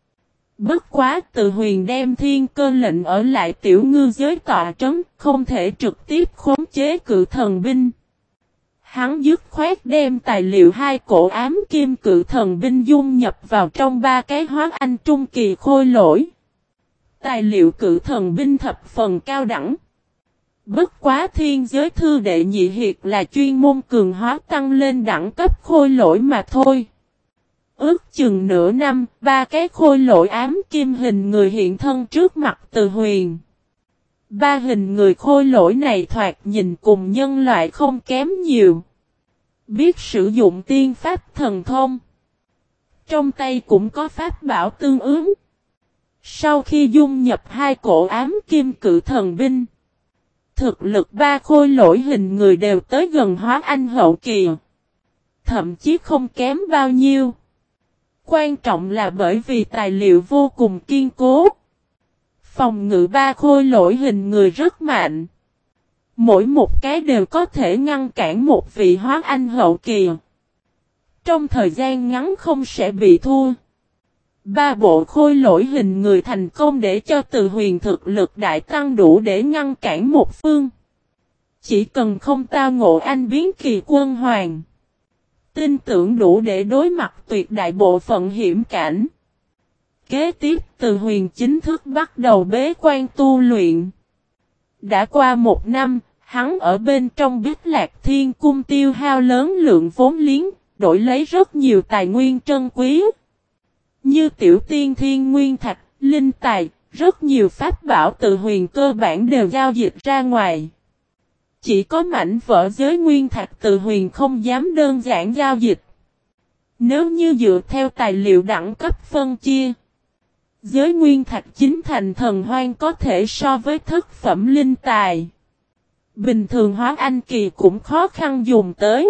Bất quá Từ Huyền đem thiên cơ lệnh ở lại tiểu ngư giới tọa trấn, không thể trực tiếp khống chế cự thần binh. Hắn dứt khoát đem tài liệu hai cổ ám kim cự thần binh dung nhập vào trong ba cái hóa anh trung kỳ khôi lỗi. Tài liệu cự thần binh thập phần cao đẳng. Bất quá thiên giới thư đệ nhị hiệt là chuyên môn cường hóa tăng lên đẳng cấp khôi lỗi mà thôi. Ước chừng nửa năm, ba cái khôi lỗi ám kim hình người hiện thân trước mặt Từ Huyền. Ba hình người khôi lỗi này thoạt nhìn cùng nhân loại không kém nhiều. Biết sử dụng tiên pháp thần thông. trong tay cũng có pháp bảo tương ứng. Sau khi dung nhập hai cổ ám kim cự thần binh, thực lực ba khôi lỗi hình người đều tới gần hóa anh hậu kỳ. Thậm chí không kém bao nhiêu. Quan trọng là bởi vì tài liệu vô cùng kiên cố. Phòng ngự ba khôi lỗi hình người rất mạnh. Mỗi một cái đều có thể ngăn cản một vị hóa anh hậu kỳ. Trong thời gian ngắn không sẽ bị thua. Ba bộ khôi lỗi hình người thành công để cho Từ Huyền thực lực đại tăng đủ để ngăn cản một phương. Chỉ cần không tao ngộ anh biến kỳ quân hoàng. Tin tưởng đủ để đối mặt tuyệt đại bộ phận hiểm cảnh. Kế tiếp Từ Huyền chính thức bắt đầu bế quan tu luyện. Đã qua một năm, hắn ở bên trong Bích Lạc Thiên Cung tiêu hao lớn lượng vốn liếng, đổi lấy rất nhiều tài nguyên trân quý. Như tiểu tiên thiên nguyên thạch, linh tài, rất nhiều pháp bảo Từ Huyền cơ bản đều giao dịch ra ngoài. Chỉ có mảnh vỡ giới nguyên thạch Từ Huyền không dám đơn giản giao dịch. Nếu như dựa theo tài liệu đẳng cấp phân chia, giới nguyên thạch chính thành thần hoang có thể so với thất phẩm linh tài. Bình thường hóa anh kỳ cũng khó khăn dùng tới.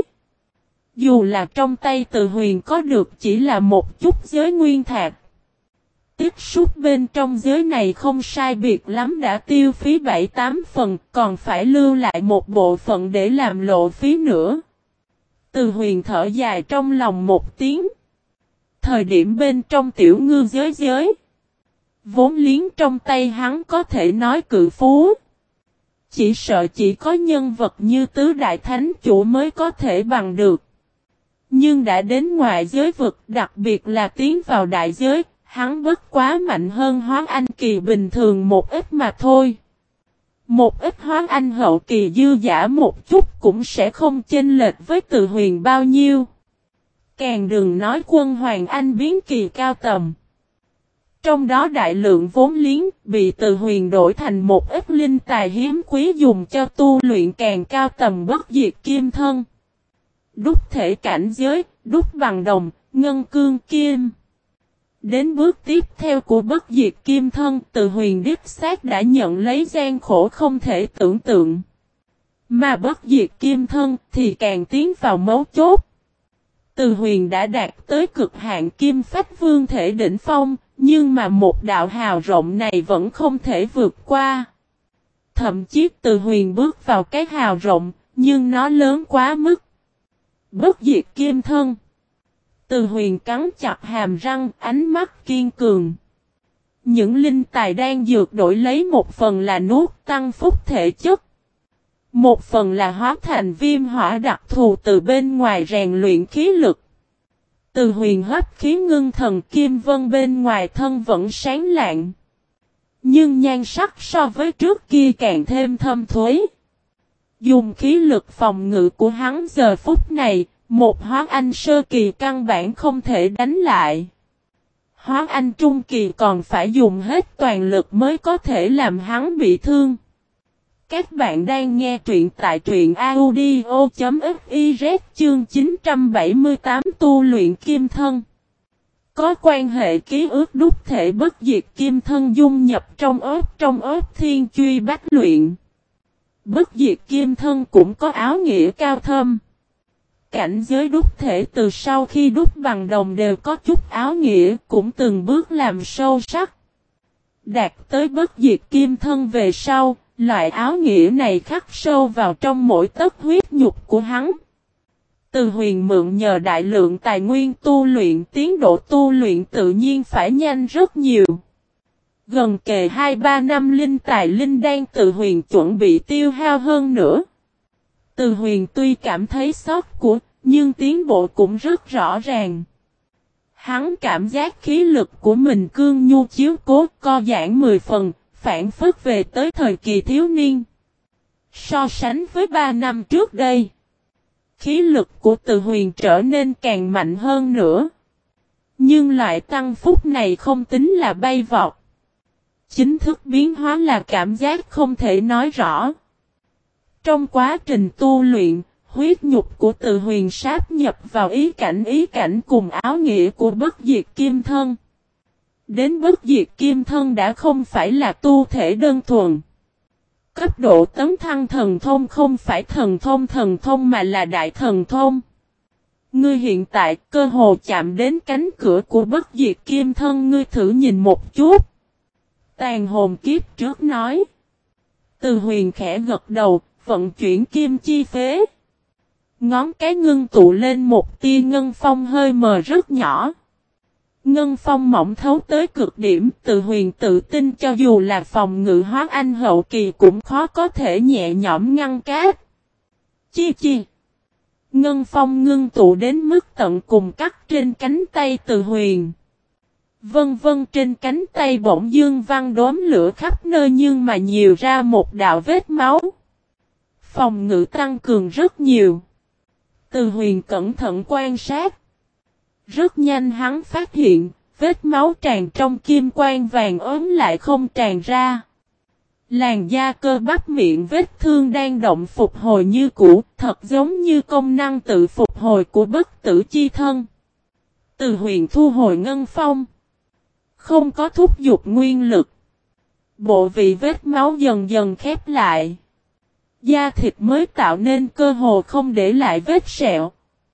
Dù là trong tay Từ Huyền có được chỉ là một chút giới nguyên thạch. Tiếp xúc bên trong giới này không sai biệt lắm đã tiêu phí bảy tám phần, còn phải lưu lại một bộ phận để làm lộ phí nữa. Từ Huyền thở dài trong lòng một tiếng. Thời điểm bên trong tiểu ngư giới giới, vốn liếng trong tay hắn có thể nói cự phú. Chỉ sợ chỉ có nhân vật như tứ đại thánh chủ mới có thể bằng được. Nhưng đã đến ngoại giới vực, đặc biệt là tiến vào đại giới, hắn bất quá mạnh hơn hóa anh kỳ bình thường một ít mà thôi. Một ít hóa anh hậu kỳ dư giả một chút cũng sẽ không chênh lệch với Từ Huyền bao nhiêu. Càng đừng nói quân hoàng anh biến kỳ cao tầm. Trong đó đại lượng vốn liếng bị Từ Huyền đổi thành một ít linh tài hiếm quý dùng cho tu luyện càng cao tầm bất diệt kim thân. Đúc thể cảnh giới, đúc bằng đồng, ngân cương kim. Đến bước tiếp theo của bất diệt kim thân, Từ Huyền đích xác đã nhận lấy gian khổ không thể tưởng tượng. Mà bất diệt kim thân thì càng tiến vào mấu chốt. Từ Huyền đã đạt tới cực hạn kim phách vương thể đỉnh phong, nhưng mà một đạo hào rộng này vẫn không thể vượt qua. Thậm chí Từ Huyền bước vào cái hào rộng, nhưng nó lớn quá mức. Bất diệt kim thân. Từ Huyền cắn chặt hàm răng, ánh mắt kiên cường. Những linh tài đang dược đổi lấy một phần là nuốt tăng phúc thể chất. Một phần là hóa thành viêm hỏa đặc thù từ bên ngoài rèn luyện khí lực. Từ Huyền hấp khí ngưng thần kim vân bên ngoài thân vẫn sáng lạng. Nhưng nhan sắc so với trước kia càng thêm thâm thuế. Dùng khí lực phòng ngự của hắn giờ phút này, một hóa anh sơ kỳ căn bản không thể đánh lại. Hóa anh trung kỳ còn phải dùng hết toàn lực mới có thể làm hắn bị thương. Các bạn đang nghe truyện tại truyện audio chấm fiz chương chín trăm bảy mươi tám tu luyện kim thân. Có quan hệ ký ức đúc thể bất diệt kim thân dung nhập trong ớt trong ớt thiên truy bách luyện. Bất diệt kim thân cũng có áo nghĩa cao thâm. Cảnh giới đúc thể từ sau khi đúc bằng đồng đều có chút áo nghĩa cũng từng bước làm sâu sắc. Đạt tới bất diệt kim thân về sau, loại áo nghĩa này khắc sâu vào trong mỗi tấc huyết nhục của hắn. Từ Huyền mượn nhờ đại lượng tài nguyên tu luyện, tiến độ tu luyện tự nhiên phải nhanh rất nhiều. Gần kề hai ba năm linh tài linh đan Từ Huyền chuẩn bị tiêu hao hơn nữa. Từ Huyền tuy cảm thấy sót của, nhưng tiến bộ cũng rất rõ ràng. Hắn cảm giác khí lực của mình cương nhu chiếu cố co giãn mười phần, phản phất về tới thời kỳ thiếu niên. So sánh với ba năm trước đây, khí lực của Từ Huyền trở nên càng mạnh hơn nữa. Nhưng loại tăng phúc này không tính là bay vọt. Chính thức biến hóa là cảm giác không thể nói rõ. Trong quá trình tu luyện, Huyết nhục của Từ Huyền sáp nhập vào ý cảnh ý cảnh cùng áo nghĩa của bất diệt kim thân. Đến bất diệt kim thân đã không phải là tu thể đơn thuần. Cấp độ tấn thăng thần thông không phải thần thông thần thông mà là đại thần thông. Ngươi hiện tại cơ hồ chạm đến cánh cửa của bất diệt kim thân, ngươi thử nhìn một chút. Tàn hồn kiếp trước nói. Từ Huyền khẽ gật đầu, vận chuyển kim chi phế. Ngón cái ngưng tụ lên một tia ngân phong hơi mờ rất nhỏ. Ngân phong mỏng thấu tới cực điểm, Từ Huyền tự tin cho dù là phòng ngự hóa anh hậu kỳ cũng khó có thể nhẹ nhõm ngăn cát. Chi chi. Ngân phong ngưng tụ đến mức tận cùng cắt trên cánh tay Từ Huyền. Vân vân trên cánh tay bỗng dương văng đốm lửa khắp nơi nhưng mà nhiều ra một đạo vết máu. Phòng ngự tăng cường rất nhiều. Từ Huyền cẩn thận quan sát. Rất nhanh hắn phát hiện, vết máu tràn trong kim quang vàng ốm lại không tràn ra. Làn da cơ bắp miệng vết thương đang động phục hồi như cũ, thật giống như công năng tự phục hồi của bất tử chi thân. Từ Huyền thu hồi ngân phong. Không có thúc giục nguyên lực. Bộ vị vết máu dần dần khép lại. Da thịt mới tạo nên cơ hồ không để lại vết sẹo.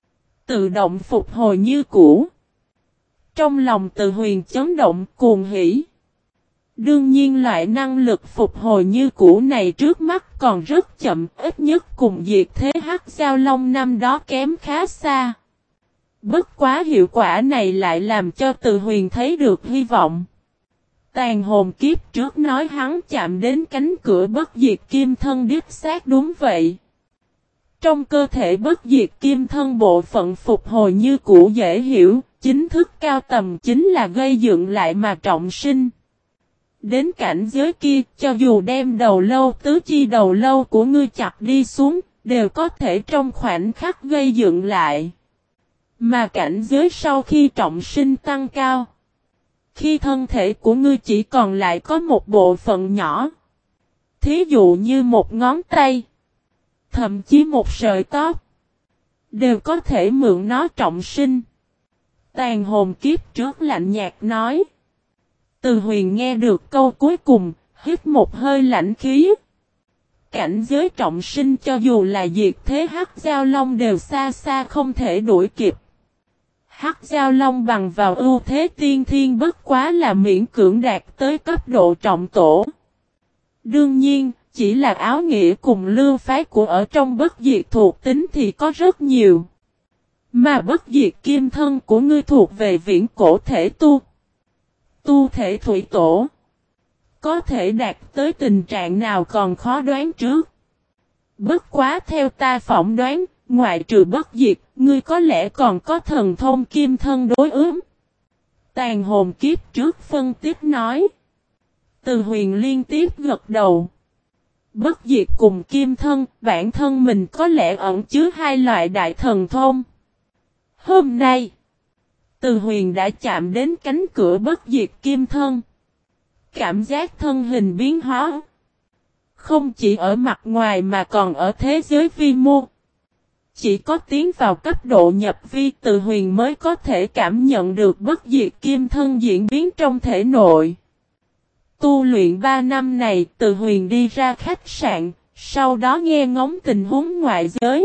Tự động phục hồi như cũ. Trong lòng Từ Huyền chấn động cuồng hỉ. Đương nhiên loại năng lực phục hồi như cũ này trước mắt còn rất chậm, ít nhất cùng diệt thế hắc giao long năm đó kém khá xa. Bất quá hiệu quả này lại làm cho Từ Huyền thấy được hy vọng. Tàn hồn kiếp trước nói hắn chạm đến cánh cửa bất diệt kim thân đích xác đúng vậy. Trong cơ thể bất diệt kim thân bộ phận phục hồi như cũ dễ hiểu, chính thức cao tầm chính là gây dựng lại mà trọng sinh. Đến cảnh giới kia, cho dù đem đầu lâu tứ chi đầu lâu của ngươi chặt đi xuống, đều có thể trong khoảnh khắc gây dựng lại. Mà cảnh giới sau khi trọng sinh tăng cao. Khi thân thể của ngươi chỉ còn lại có một bộ phận nhỏ. Thí dụ như một ngón tay. Thậm chí một sợi tóc. Đều có thể mượn nó trọng sinh. Tàn hồn kiếp trước lạnh nhạt nói. Từ Huyền nghe được câu cuối cùng, hít một hơi lạnh khí. Cảnh giới trọng sinh cho dù là diệt thế hắc giao long đều xa xa không thể đuổi kịp. Hắc giao long bằng vào ưu thế tiên thiên bất quá là miễn cưỡng đạt tới cấp độ trọng tổ. Đương nhiên, chỉ là áo nghĩa cùng lưu phái của ở trong bất diệt thuộc tính thì có rất nhiều. Mà bất diệt kim thân của ngươi thuộc về viễn cổ thể tu. Tu thể thủy tổ. Có thể đạt tới tình trạng nào còn khó đoán trước. Bất quá theo ta phỏng đoán, ngoại trừ bất diệt, ngươi có lẽ còn có thần thông kim thân đối ứng. Tàn hồn kiếp trước phân tích nói. Từ Huyền liên tiếp gật đầu. Bất diệt cùng kim thân, bản thân mình có lẽ ẩn chứa hai loại đại thần thông. Hôm nay, Từ Huyền đã chạm đến cánh cửa bất diệt kim thân. Cảm giác thân hình biến hóa. Không chỉ ở mặt ngoài mà còn ở thế giới vi mô. Chỉ có tiến vào cấp độ nhập vi Từ Huyền mới có thể cảm nhận được bất diệt kim thân diễn biến trong thể nội. Tu luyện ba năm này Từ Huyền đi ra khách sạn, sau đó nghe ngóng tình huống ngoại giới.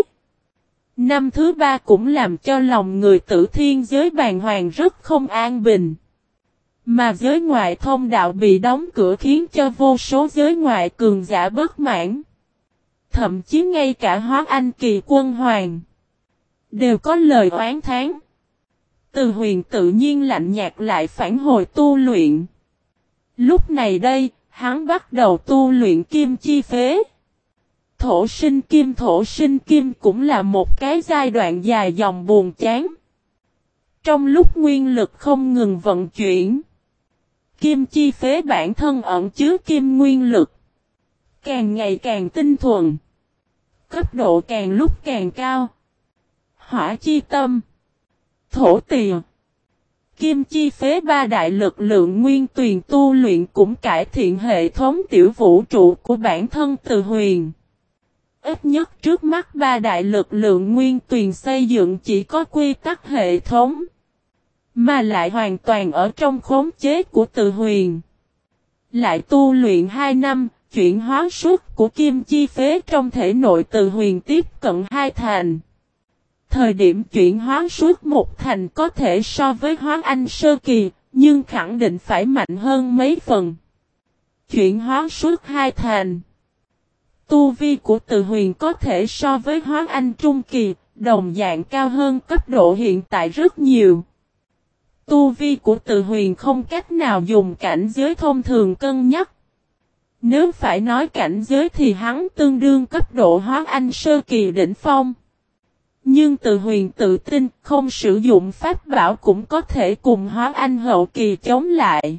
Năm thứ ba cũng làm cho lòng người Tử Thiên giới bàng hoàng rất không an bình. Mà giới ngoại thông đạo bị đóng cửa khiến cho vô số giới ngoại cường giả bất mãn. Thậm chí ngay cả Hóa Anh kỳ quân hoàng đều có lời oán thán. Từ Huyền tự nhiên lạnh nhạt lại phản hồi tu luyện. Lúc này đây, hắn bắt đầu tu luyện kim chi phế. Thổ sinh kim thổ sinh kim cũng là một cái giai đoạn dài dòng buồn chán. Trong lúc nguyên lực không ngừng vận chuyển, kim chi phế bản thân ẩn chứa kim nguyên lực. Càng ngày càng tinh thuần. Cấp độ càng lúc càng cao. Hỏa chi tâm. Thổ tìa. Kim chi phế ba đại lực lượng nguyên tuyền tu luyện cũng cải thiện hệ thống tiểu vũ trụ của bản thân Từ Huyền. Ít nhất trước mắt ba đại lực lượng nguyên tuyền xây dựng chỉ có quy tắc hệ thống, mà lại hoàn toàn ở trong khống chế của Từ Huyền. Lại tu luyện hai năm, chuyển hóa suốt của kim chi phế trong thể nội Từ Huyền tiếp cận hai thành. Thời điểm chuyển hóa suốt một thành có thể so với hóa anh sơ kỳ, nhưng khẳng định phải mạnh hơn mấy phần. Chuyển hóa suốt hai thành. Tu vi của Từ Huyền có thể so với hóa anh trung kỳ, đồng dạng cao hơn cấp độ hiện tại rất nhiều. Tu vi của Từ Huyền không cách nào dùng cảnh giới thông thường cân nhắc. Nếu phải nói cảnh giới thì hắn tương đương cấp độ hóa anh sơ kỳ đỉnh phong. Nhưng Từ Huyền tự tin không sử dụng pháp bảo cũng có thể cùng hóa anh hậu kỳ chống lại.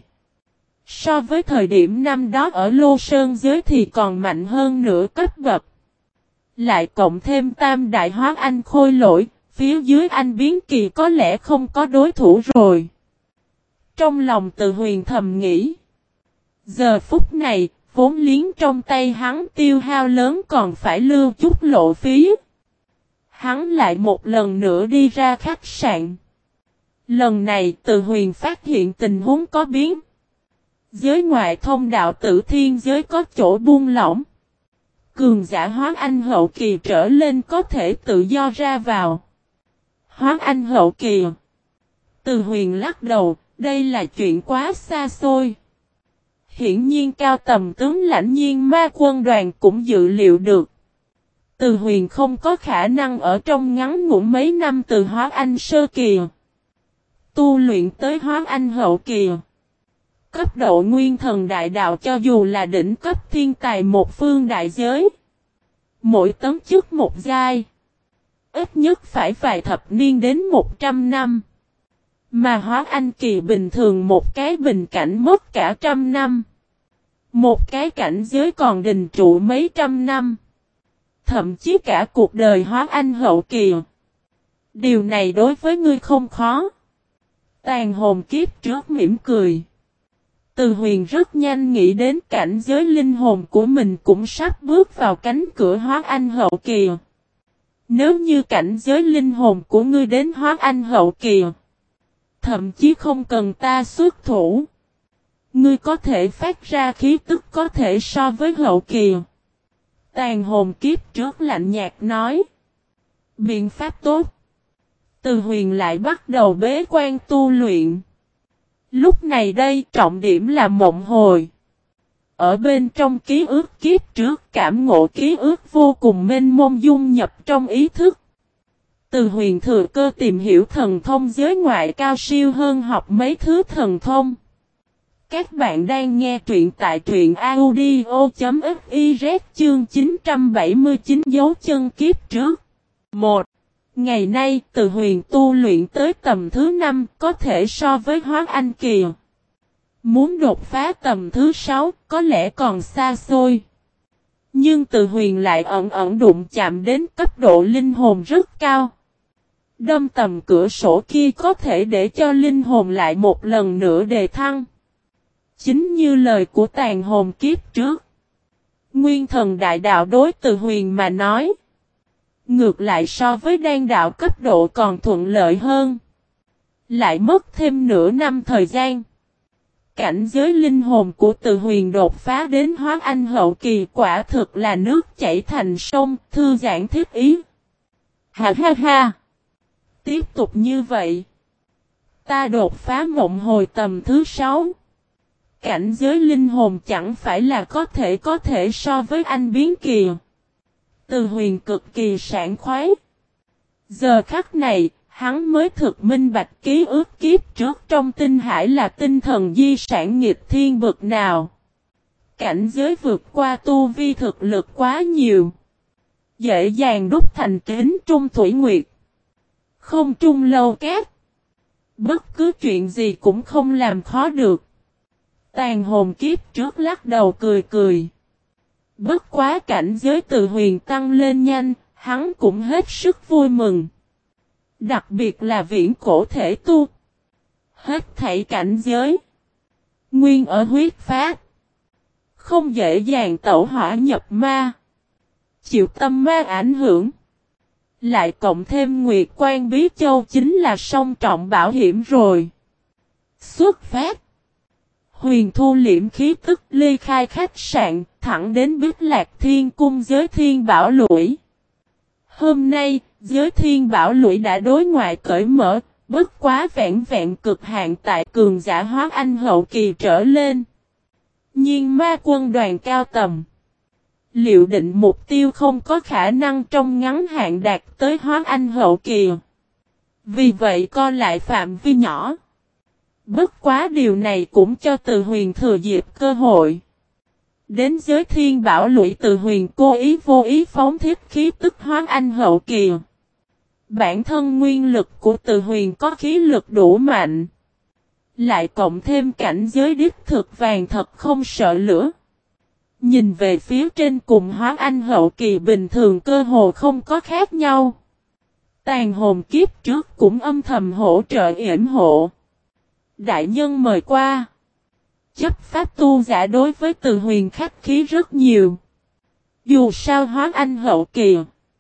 So với thời điểm năm đó ở Lô Sơn giới thì còn mạnh hơn nửa cấp bậc. Lại cộng thêm tam đại hóa anh khôi lỗi, phía dưới anh biến kỳ có lẽ không có đối thủ rồi. Trong lòng Từ Huyền thầm nghĩ. Giờ phút này, vốn liếng trong tay hắn tiêu hao lớn còn phải lưu chút lộ phí. Hắn lại một lần nữa đi ra khách sạn. Lần này Từ Huyền phát hiện tình huống có biến. Giới ngoại thông đạo Tử Thiên giới có chỗ buông lỏng. Cường giả hóa anh hậu kỳ trở lên có thể tự do ra vào. Hóa anh hậu kỳ. Từ Huyền lắc đầu, đây là chuyện quá xa xôi. Hiển nhiên cao tầm tướng lãnh nhiên ma quân đoàn cũng dự liệu được. Từ Huyền không có khả năng ở trong ngắn ngủn mấy năm từ hóa anh sơ kỳ. Tu luyện tới hóa anh hậu kỳ. Cấp độ nguyên thần đại đạo cho dù là đỉnh cấp thiên tài một phương đại giới. Mỗi tấn chức một giai. Ít nhất phải vài thập niên đến một trăm năm. Mà hóa anh kỳ bình thường một cái bình cảnh mất cả trăm năm. Một cái cảnh giới còn đình trụ mấy trăm năm. Thậm chí cả cuộc đời hóa anh hậu kỳ. Điều này đối với ngươi không khó. Tàn hồn kiếp trước mỉm cười. Từ Huyền rất nhanh nghĩ đến cảnh giới linh hồn của mình cũng sắp bước vào cánh cửa hóa anh hậu kỳ. Nếu như cảnh giới linh hồn của ngươi đến hóa anh hậu kỳ, thậm chí không cần ta xuất thủ, ngươi có thể phát ra khí tức có thể so với hậu kỳ. Tàn hồn kiếp trước lạnh nhạt nói. Biện pháp tốt. Từ Huyền lại bắt đầu bế quan tu luyện. Lúc này đây trọng điểm là mộng hồi. Ở bên trong ký ức kiếp trước cảm ngộ ký ức vô cùng mênh mông dung nhập trong ý thức. Từ Huyền thừa cơ tìm hiểu thần thông giới ngoại cao siêu hơn học mấy thứ thần thông. Các bạn đang nghe truyện tại truyện audio.fiz chương chín trăm bảy mươi chín dấu chân kiếp trước. một. Ngày nay Từ Huyền tu luyện tới tầm thứ năm có thể so với hóa anh kỳ. Muốn đột phá tầm thứ sáu có lẽ còn xa xôi. Nhưng Từ Huyền lại ẩn ẩn đụng chạm đến cấp độ linh hồn rất cao. Đâm tầm cửa sổ kia có thể để cho linh hồn lại một lần nữa đề thăng. Chính như lời của tàn hồn kiếp trước. Nguyên thần đại đạo đối Từ Huyền mà nói. Ngược lại so với đan đạo cấp độ còn thuận lợi hơn. Lại mất thêm nửa năm thời gian. Cảnh giới linh hồn của Từ Huyền đột phá đến hóa anh hậu kỳ quả thực là nước chảy thành sông, thư giãn thiết ý. Ha ha ha! Tiếp tục như vậy. Ta đột phá mộng hồi tầm thứ sáu. Cảnh giới linh hồn chẳng phải là có thể có thể so với anh biến kỳ. Từ Huyền cực kỳ sảng khoái. Giờ khắc này, hắn mới thực minh bạch ký ức kiếp trước trong tinh hải là tinh thần di sản nghịch thiên bực nào. Cảnh giới vượt qua tu vi thực lực quá nhiều. Dễ dàng đúc thành kính trung thủy nguyệt. Không trung lâu cát. Bất cứ chuyện gì cũng không làm khó được. Tàn hồn kiếp trước lắc đầu cười cười. Bất quá cảnh giới Từ Huyền tăng lên nhanh, hắn cũng hết sức vui mừng. Đặc biệt là viễn cổ thể tu. Hết thảy cảnh giới. Nguyên ở huyết phát. Không dễ dàng tẩu hỏa nhập ma. chịu tâm ma ảnh hưởng. Lại cộng thêm Nguyệt Quan Bí Châu chính là song trọng bảo hiểm rồi. Xuất phát. Huyền thu liễm khí tức ly khai khách sạn, thẳng đến Bích Lạc Thiên Cung giới Thiên Bảo Lũy. Hôm nay, giới Thiên Bảo Lũy đã đối ngoại cởi mở, bất quá vẹn vẹn cực hạn tại cường giả hóa anh hậu kỳ trở lên. Nhưng ma quân đoàn cao tầm. Liệu định mục tiêu không có khả năng trong ngắn hạn đạt tới hóa anh hậu kỳ. Vì vậy co lại phạm vi nhỏ. Bất quá điều này cũng cho Từ Huyền thừa dịp cơ hội. Đến giới Thiên Bảo Lũy, Từ Huyền cố ý vô ý phóng thiết khí tức hóa anh hậu kỳ. Bản thân nguyên lực của Từ Huyền có khí lực đủ mạnh. Lại cộng thêm cảnh giới đích thực vàng thật không sợ lửa. Nhìn về phía trên cùng hóa anh hậu kỳ bình thường cơ hồ không có khác nhau. Tàn hồn kiếp trước cũng âm thầm hỗ trợ yểm hộ. Đại nhân mời qua. Chấp pháp tu giả đối với Từ Huyền khách khí rất nhiều. Dù sao hóa anh hậu kỳ,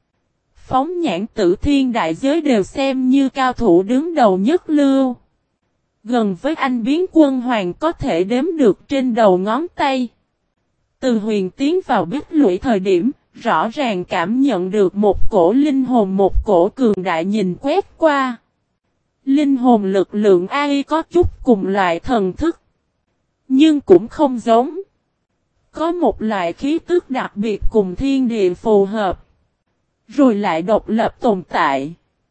phóng nhãn tử thiên đại giới đều xem như cao thủ đứng đầu nhất lưu. Gần với anh biến quân hoàng có thể đếm được trên đầu ngón tay. Từ Huyền tiến vào Bích Lũy thời điểm, rõ ràng cảm nhận được một cổ linh hồn, một cổ cường đại nhìn quét qua. Linh hồn lực lượng a i có chút cùng loại thần thức, nhưng cũng không giống. Có một loại khí tức đặc biệt cùng thiên địa phù hợp, rồi lại độc lập tồn tại.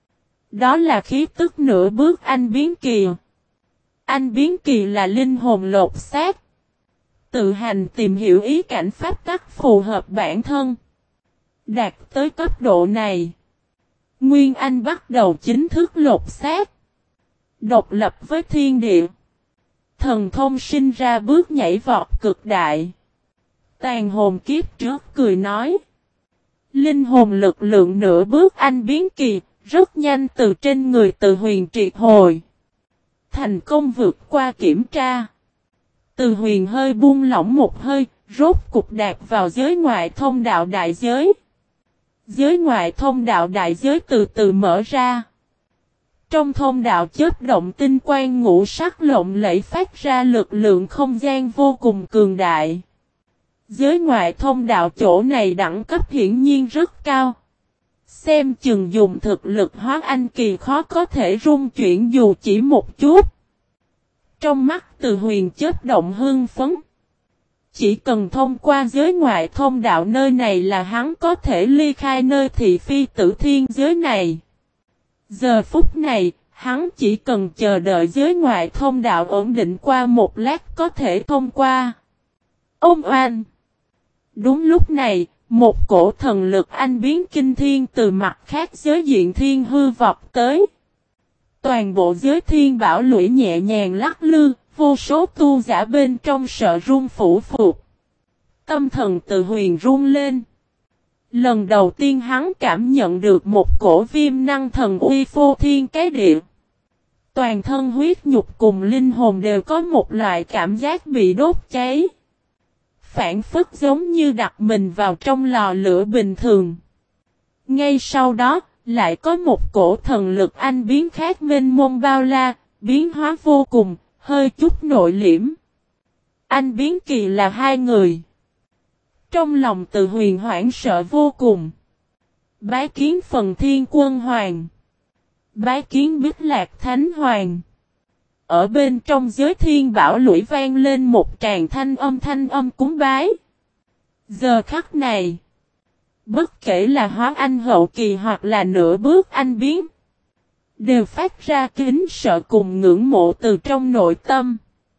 Đó là khí tức nửa bước anh biến kỳ. Anh biến kỳ là linh hồn lột xác. Tự hành tìm hiểu ý cảnh pháp tắc phù hợp bản thân. Đạt tới cấp độ này, Nguyên Anh bắt đầu chính thức lột xác. Độc lập với thiên địa. Thần thông sinh ra bước nhảy vọt cực đại. Tàn hồn kiếp trước cười nói. Linh hồn lực lượng nửa bước anh biến kỳ, rất nhanh từ trên người Từ Huyền triệt hồi. Thành công vượt qua kiểm tra. Từ Huyền hơi buông lỏng một hơi, rốt cục đạt vào giới ngoại thông đạo đại giới. Giới ngoại thông đạo đại giới từ từ mở ra. Trong thông đạo chớp động tinh quang ngũ sắc lộng lẫy phát ra lực lượng không gian vô cùng cường đại. Giới ngoại thông đạo chỗ này đẳng cấp hiển nhiên rất cao. Xem chừng dùng thực lực hóa anh kỳ khó có thể rung chuyển dù chỉ một chút. Trong mắt Từ Huyền chớp động hưng phấn. Chỉ cần thông qua giới ngoại thông đạo nơi này là hắn có thể ly khai nơi thị phi tử thiên giới này. Giờ phút này, hắn chỉ cần chờ đợi giới ngoại thông đạo ổn định qua một lát có thể thông qua. Ông oan! Đúng lúc này, một cổ thần lực anh biến kinh thiên từ mặt khác giới diện thiên hư vọt tới. Toàn bộ giới Thiên Bảo Lũy nhẹ nhàng lắc lư, vô số tu giả bên trong sợ run phủ phục. Tâm thần Từ Huyền run lên. Lần đầu tiên hắn cảm nhận được một cổ viêm năng thần uy phô thiên cái địa. Toàn thân huyết nhục cùng linh hồn đều có một loại cảm giác bị đốt cháy. Phản phất giống như đặt mình vào trong lò lửa bình thường. Ngay sau đó, lại có một cổ thần lực anh biến khác mênh mông bao la, biến hóa vô cùng, hơi chút nội liễm. Anh biến kỳ là hai người. Trong lòng Từ Huyền hoảng sợ vô cùng. Bái kiến Phần Thiên Quân Hoàng. Bái kiến Bích Lạc Thánh Hoàng. Ở bên trong giới Thiên Bảo Lũy vang lên một tràng thanh âm thanh âm cúng bái. Giờ khắc này, bất kể là hóa anh hậu kỳ hoặc là nửa bước anh biến, đều phát ra kính sợ cùng ngưỡng mộ từ trong nội tâm.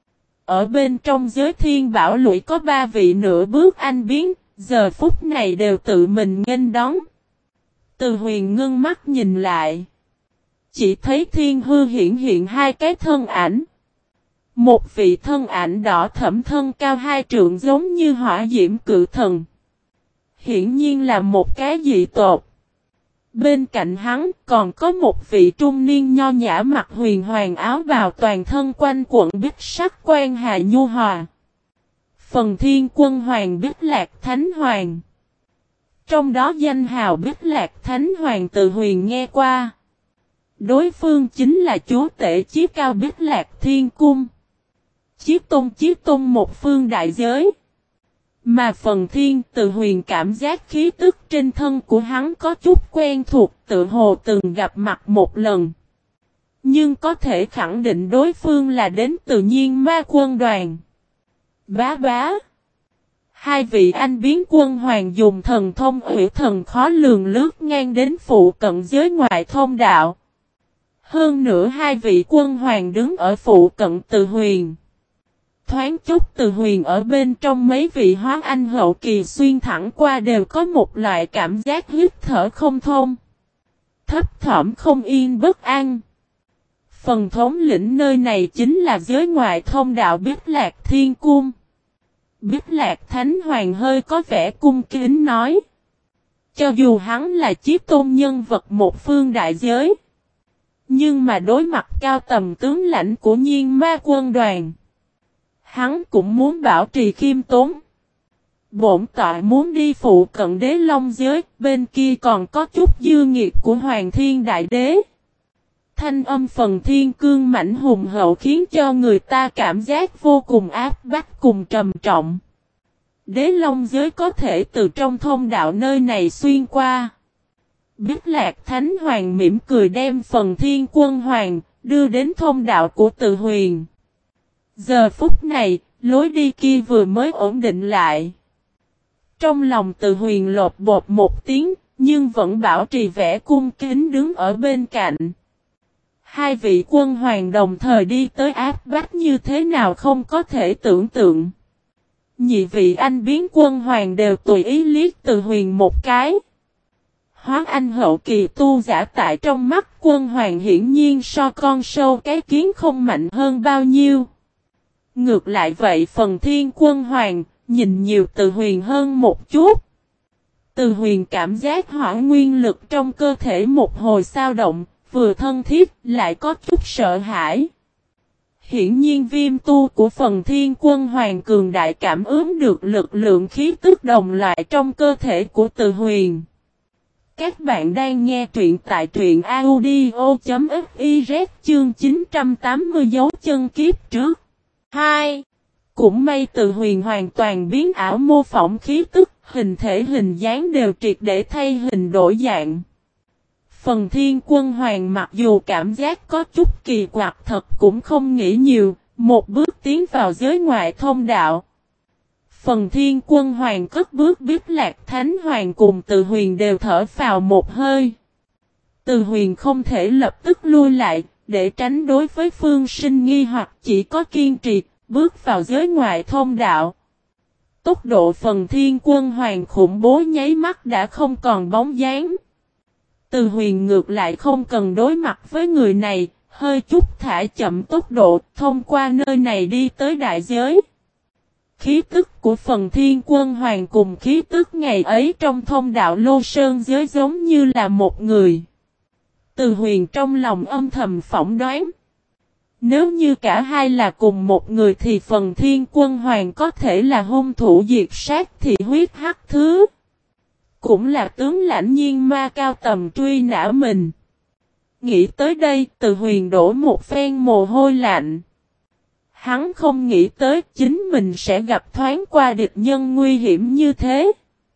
Ở bên trong giới Thiên Bảo Lũy có ba vị nửa bước anh biến, giờ phút này đều tự mình nghênh đón. Từ Huyền ngưng mắt nhìn lại. Chỉ thấy thiên hư hiện hiện hai cái thân ảnh. Một vị thân ảnh đỏ thẫm thân cao hai trượng giống như hỏa diễm cự thần. Hiển nhiên là một cái dị tộc. Bên cạnh hắn còn có một vị trung niên nho nhã mặc huyền hoàng áo bào toàn thân quanh quẩn bích sắc quan hà nhu hòa. Phần Thiên Quân Hoàng Bích Lạc Thánh Hoàng. Trong đó danh hào Bích Lạc Thánh Hoàng Từ Huyền nghe qua. Đối phương chính là chúa tể Chí Cao Bích Lạc Thiên Cung. Chí Tôn Chí Tôn một phương đại giới. Mà Phần Thiên Từ Huyền cảm giác khí tức trên thân của hắn có chút quen thuộc, tự hồ từng gặp mặt một lần. Nhưng có thể khẳng định đối phương là đến từ Nhiên Ma Quân Đoàn. Bá bá. Hai vị anh biến quân hoàng dùng thần thông ủy thần khó lường lướt ngang đến phụ cận giới ngoại thông đạo. Hơn nữa hai vị quân hoàng đứng ở phụ cận Từ Huyền. Thoáng chút Từ Huyền ở bên trong mấy vị hóa anh hậu kỳ xuyên thẳng qua đều có một loại cảm giác hít thở không thông. Thấp thỏm không yên bất an. Phần thống lĩnh nơi này chính là giới ngoại thông đạo Bích Lạc Thiên Cung. Bích Lạc Thánh Hoàng hơi có vẻ cung kính nói. Cho dù hắn là chí tôn nhân vật một phương đại giới. Nhưng mà đối mặt cao tầm tướng lãnh của Nhiên Ma Quân Đoàn. Hắn cũng muốn bảo trì khiêm tốn. Bổn tọa muốn đi phụ cận Đế Long giới. Bên kia còn có chút dư nghiệt của Hoàng Thiên Đại Đế. Thanh âm Phần Thiên cương mãnh hùng hậu khiến cho người ta cảm giác vô cùng áp bách cùng trầm trọng. Đế Long giới có thể từ trong thông đạo nơi này xuyên qua. Bích Lạc Thánh Hoàng mỉm cười đem Phần Thiên Quân Hoàng đưa đến thông đạo của Từ Huyền. Giờ phút này, lối đi kia vừa mới ổn định lại. Trong lòng Từ Huyền lột bột một tiếng, nhưng vẫn bảo trì vẻ cung kính đứng ở bên cạnh. Hai vị quân hoàng đồng thời đi tới áp bách như thế nào không có thể tưởng tượng. Nhị vị anh biến quân hoàng đều tùy ý liếc Từ Huyền một cái. Hóa anh hậu kỳ tu giả tại trong mắt quân hoàng hiển nhiên so con sâu cái kiến không mạnh hơn bao nhiêu. Ngược lại vậy Phần Thiên Quân Hoàng nhìn nhiều Từ Huyền hơn một chút. Từ Huyền cảm giác hỏa nguyên lực trong cơ thể một hồi dao động, vừa thân thiết lại có chút sợ hãi. Hiển nhiên viêm tu của Phần Thiên Quân Hoàng cường đại cảm ứng được lực lượng khí tức đồng loại trong cơ thể của Từ Huyền. Các bạn đang nghe truyện tại truyện audio.fiz chương chín trăm tám mươi dấu chân kiếp trước. hai. Cũng may Từ Huyền hoàn toàn biến ảo mô phỏng khí tức, hình thể hình dáng đều triệt để thay hình đổi dạng. Phần Thiên Quân Hoàng mặc dù cảm giác có chút kỳ quặc thật cũng không nghĩ nhiều, một bước tiến vào giới ngoại thông đạo. Phần Thiên Quân Hoàng cất bước Bích Lạc Thánh Hoàng cùng Từ Huyền đều thở phào một hơi. Từ Huyền không thể lập tức lui lại, để tránh đối với Phương Sinh nghi hoặc chỉ có kiên trì, bước vào giới ngoại thông đạo. Tốc độ Phần Thiên Quân Hoàng khủng bố nháy mắt đã không còn bóng dáng. Từ Huyền ngược lại không cần đối mặt với người này, hơi chút thả chậm tốc độ, thông qua nơi này đi tới đại giới. Khí tức của Phần Thiên Quân Hoàng cùng khí tức ngày ấy trong thông đạo Lô Sơn giới giống như là một người. Từ Huyền trong lòng âm thầm phỏng đoán. Nếu như cả hai là cùng một người thì Phần Thiên Quân Hoàng có thể là hung thủ diệt sát thị huyết hắc thứ. Cũng là tướng lãnh Nhiên Ma cao tầm truy nã mình. Nghĩ tới đây Từ Huyền đổ một phen mồ hôi lạnh. Hắn không nghĩ tới chính mình sẽ gặp thoáng qua địch nhân nguy hiểm như thế.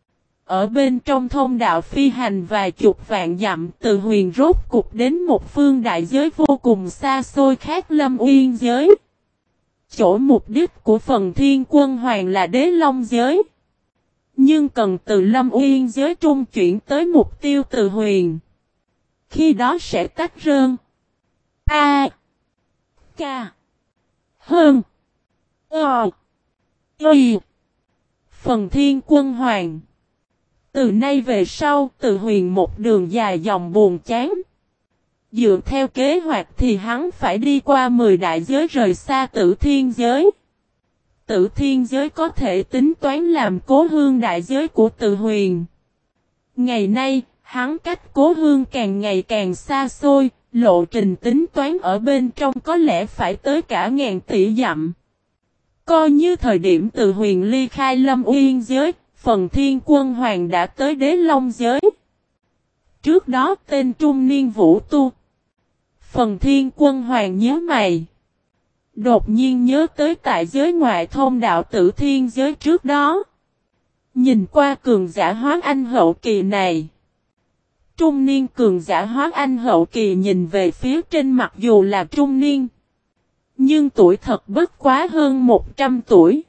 Ở bên trong thông đạo phi hành vài chục vạn dặm Từ Huyền rốt cục đến một phương đại giới vô cùng xa xôi khác Lâm Uyên giới. Chỗ mục đích của Phần Thiên Quân Hoàng là Đế Long giới. Nhưng cần từ Lâm Uyên giới trung chuyển tới mục tiêu Từ Huyền. Khi đó sẽ tách rơn. A. K. Hơn. Ờ. Y. Phần Thiên Quân Hoàng. Từ nay về sau, Từ Huyền một đường dài dòng buồn chán. Dựa theo kế hoạch thì hắn phải đi qua mười đại giới rời xa Tử Thiên giới. Tử Thiên giới có thể tính toán làm cố hương đại giới của Từ Huyền. Ngày nay, hắn cách cố hương càng ngày càng xa xôi, lộ trình tính toán ở bên trong có lẽ phải tới cả ngàn tỷ dặm. Coi như thời điểm Từ Huyền ly khai Lâm Uyên giới, Phần Thiên Quân Hoàng đã tới Đế Long giới. Trước đó tên trung niên vũ tu. Phần Thiên Quân Hoàng nhớ mày. Đột nhiên nhớ tới tại giới ngoại thôn đạo tử thiên giới trước đó. Nhìn qua cường giả hóa anh hậu kỳ này. Trung niên cường giả hóa anh hậu kỳ nhìn về phía trên mặc dù là trung niên. Nhưng tuổi thật bất quá hơn một trăm tuổi.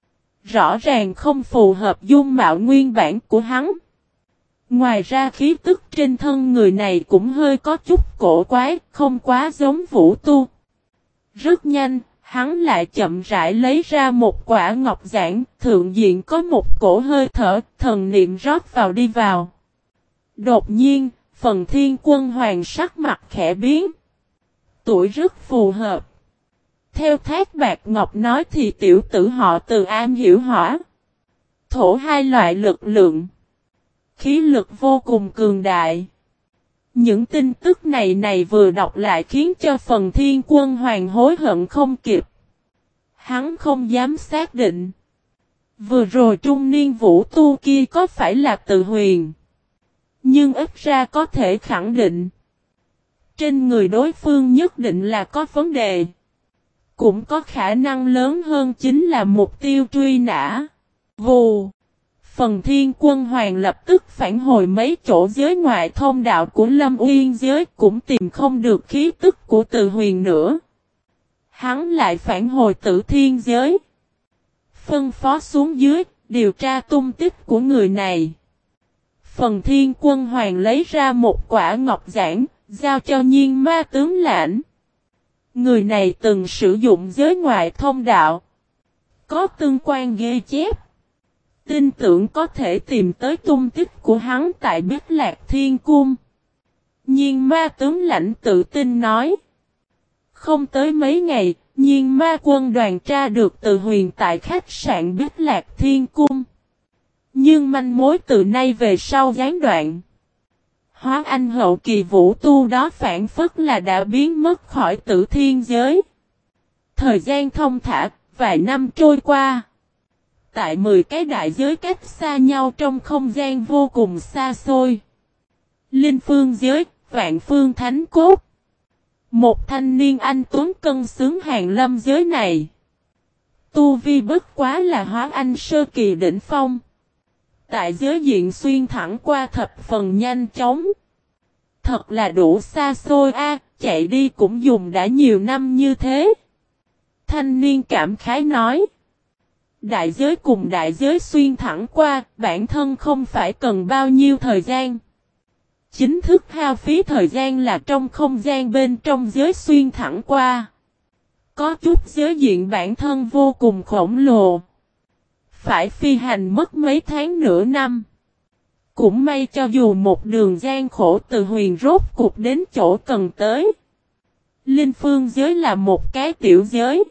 Rõ ràng không phù hợp dung mạo nguyên bản của hắn. Ngoài ra khí tức trên thân người này cũng hơi có chút cổ quái, không quá giống vũ tu. Rất nhanh, hắn lại chậm rãi lấy ra một quả ngọc giản, thượng diện có một cổ hơi thở, thần niệm rót vào đi vào. Đột nhiên, Phần Thiên Quân Hoàng sắc mặt khẽ biến. Tuổi rất phù hợp. Theo Thác Bạc Ngọc nói thì tiểu tử họ Từ am hiểu hỏa, thổ hai loại lực lượng. Khí lực vô cùng cường đại. Những tin tức này này vừa đọc lại khiến cho Phần Thiên Quân Hoàng hối hận không kịp. Hắn không dám xác định. Vừa rồi trung niên vũ tu kia có phải là Từ Huyền. Nhưng ít ra có thể khẳng định. Trên người đối phương nhất định là có vấn đề. Cũng có khả năng lớn hơn chính là mục tiêu truy nã. Vù. Phần Thiên Quân Hoàng lập tức phản hồi mấy chỗ giới ngoại thông đạo của Lâm Uyên giới cũng tìm không được khí tức của Từ Huyền nữa. Hắn lại phản hồi Tử Thiên giới. Phân phó xuống dưới, điều tra tung tích của người này. Phần Thiên Quân Hoàng lấy ra một quả ngọc giản, giao cho Nhiên Ma tướng lãnh. Người này từng sử dụng giới ngoại thông đạo. Có tương quan ghi chép. Tin tưởng có thể tìm tới tung tích của hắn tại Bích Lạc Thiên Cung. Nhiên Ma tướng lãnh tự tin nói. Không tới mấy ngày, Nhiên Ma quân đoàn tra được Từ Huyền tại khách sạn Bích Lạc Thiên Cung. Nhưng manh mối từ nay về sau gián đoạn. Hóa anh hậu kỳ vũ tu đó phản phất là đã biến mất khỏi Tử Thiên giới. Thời gian thông thả, vài năm trôi qua. Tại mười cái đại giới cách xa nhau trong không gian vô cùng xa xôi. Linh Phương giới, Vạn Phương Thánh Cốt. Một thanh niên anh tuấn cân xứng hàng lâm giới này. Tu vi bất quá là hóa anh sơ kỳ đỉnh phong. Tại giới diện xuyên thẳng qua thập phần nhanh chóng. Thật là đủ xa xôi a, chạy đi cũng dùng đã nhiều năm như thế. Thanh niên cảm khái nói. Đại giới cùng đại giới xuyên thẳng qua, bản thân không phải cần bao nhiêu thời gian. Chính thức hao phí thời gian là trong không gian bên trong giới xuyên thẳng qua. Có chút giới diện bản thân vô cùng khổng lồ. Phải phi hành mất mấy tháng nửa năm. Cũng may cho dù một đường gian khổ Từ Huyền rốt cuộc đến chỗ cần tới. Linh Phương giới là một cái tiểu giới.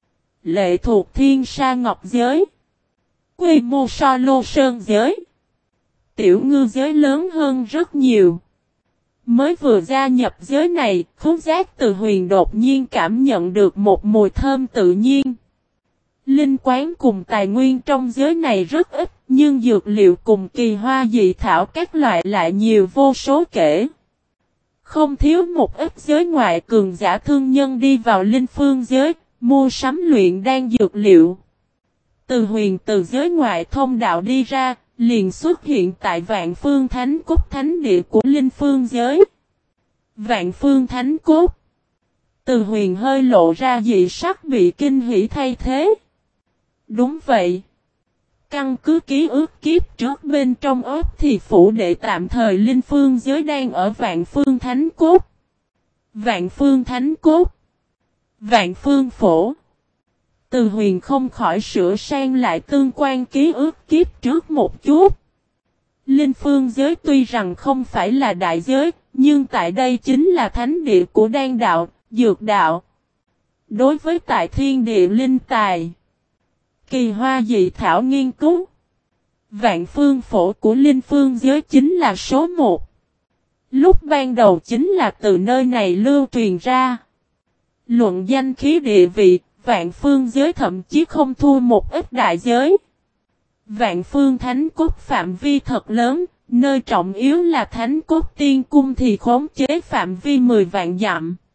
Lệ thuộc Thiên Sa Ngọc giới. Quy mô so Lô Sơn giới. Tiểu ngư giới lớn hơn rất nhiều. Mới vừa gia nhập giới này, khứu giác Từ Huyền đột nhiên cảm nhận được một mùi thơm tự nhiên. Linh quán cùng tài nguyên trong giới này rất ít, nhưng dược liệu cùng kỳ hoa dị thảo các loại lại nhiều vô số kể. Không thiếu một ít giới ngoại cường giả thương nhân đi vào Linh Phương giới, mua sắm luyện đan dược liệu. Từ Huyền từ giới ngoại thông đạo đi ra, liền xuất hiện tại Vạn Phương Thánh Cốt thánh địa của Linh Phương giới. Vạn Phương Thánh Cốt. Từ Huyền hơi lộ ra dị sắc bị kinh hỉ thay thế. Đúng vậy. Căn cứ ký ức kiếp trước bên trong ớt thì phủ đệ tạm thời Linh Phương giới đang ở Vạn Phương Thánh Cốt. Vạn Phương Thánh Cốt. Vạn Phương Phổ. Từ Huyền không khỏi sửa sang lại tương quan ký ức kiếp trước một chút. Linh Phương giới tuy rằng không phải là đại giới, nhưng tại đây chính là thánh địa của đan đạo, dược đạo. Đối với tại thiên địa linh tài, kỳ hoa dị thảo nghiên cứu, Vạn Phương Phổ của Linh Phương giới chính là số một. Lúc ban đầu chính là từ nơi này lưu truyền ra. Luận danh khí địa vị, Vạn Phương giới thậm chí không thua một ít đại giới. Vạn Phương Thánh Cốt phạm vi thật lớn, nơi trọng yếu là Thánh Cốt Tiên Cung thì khống chế phạm vi mười vạn dặm.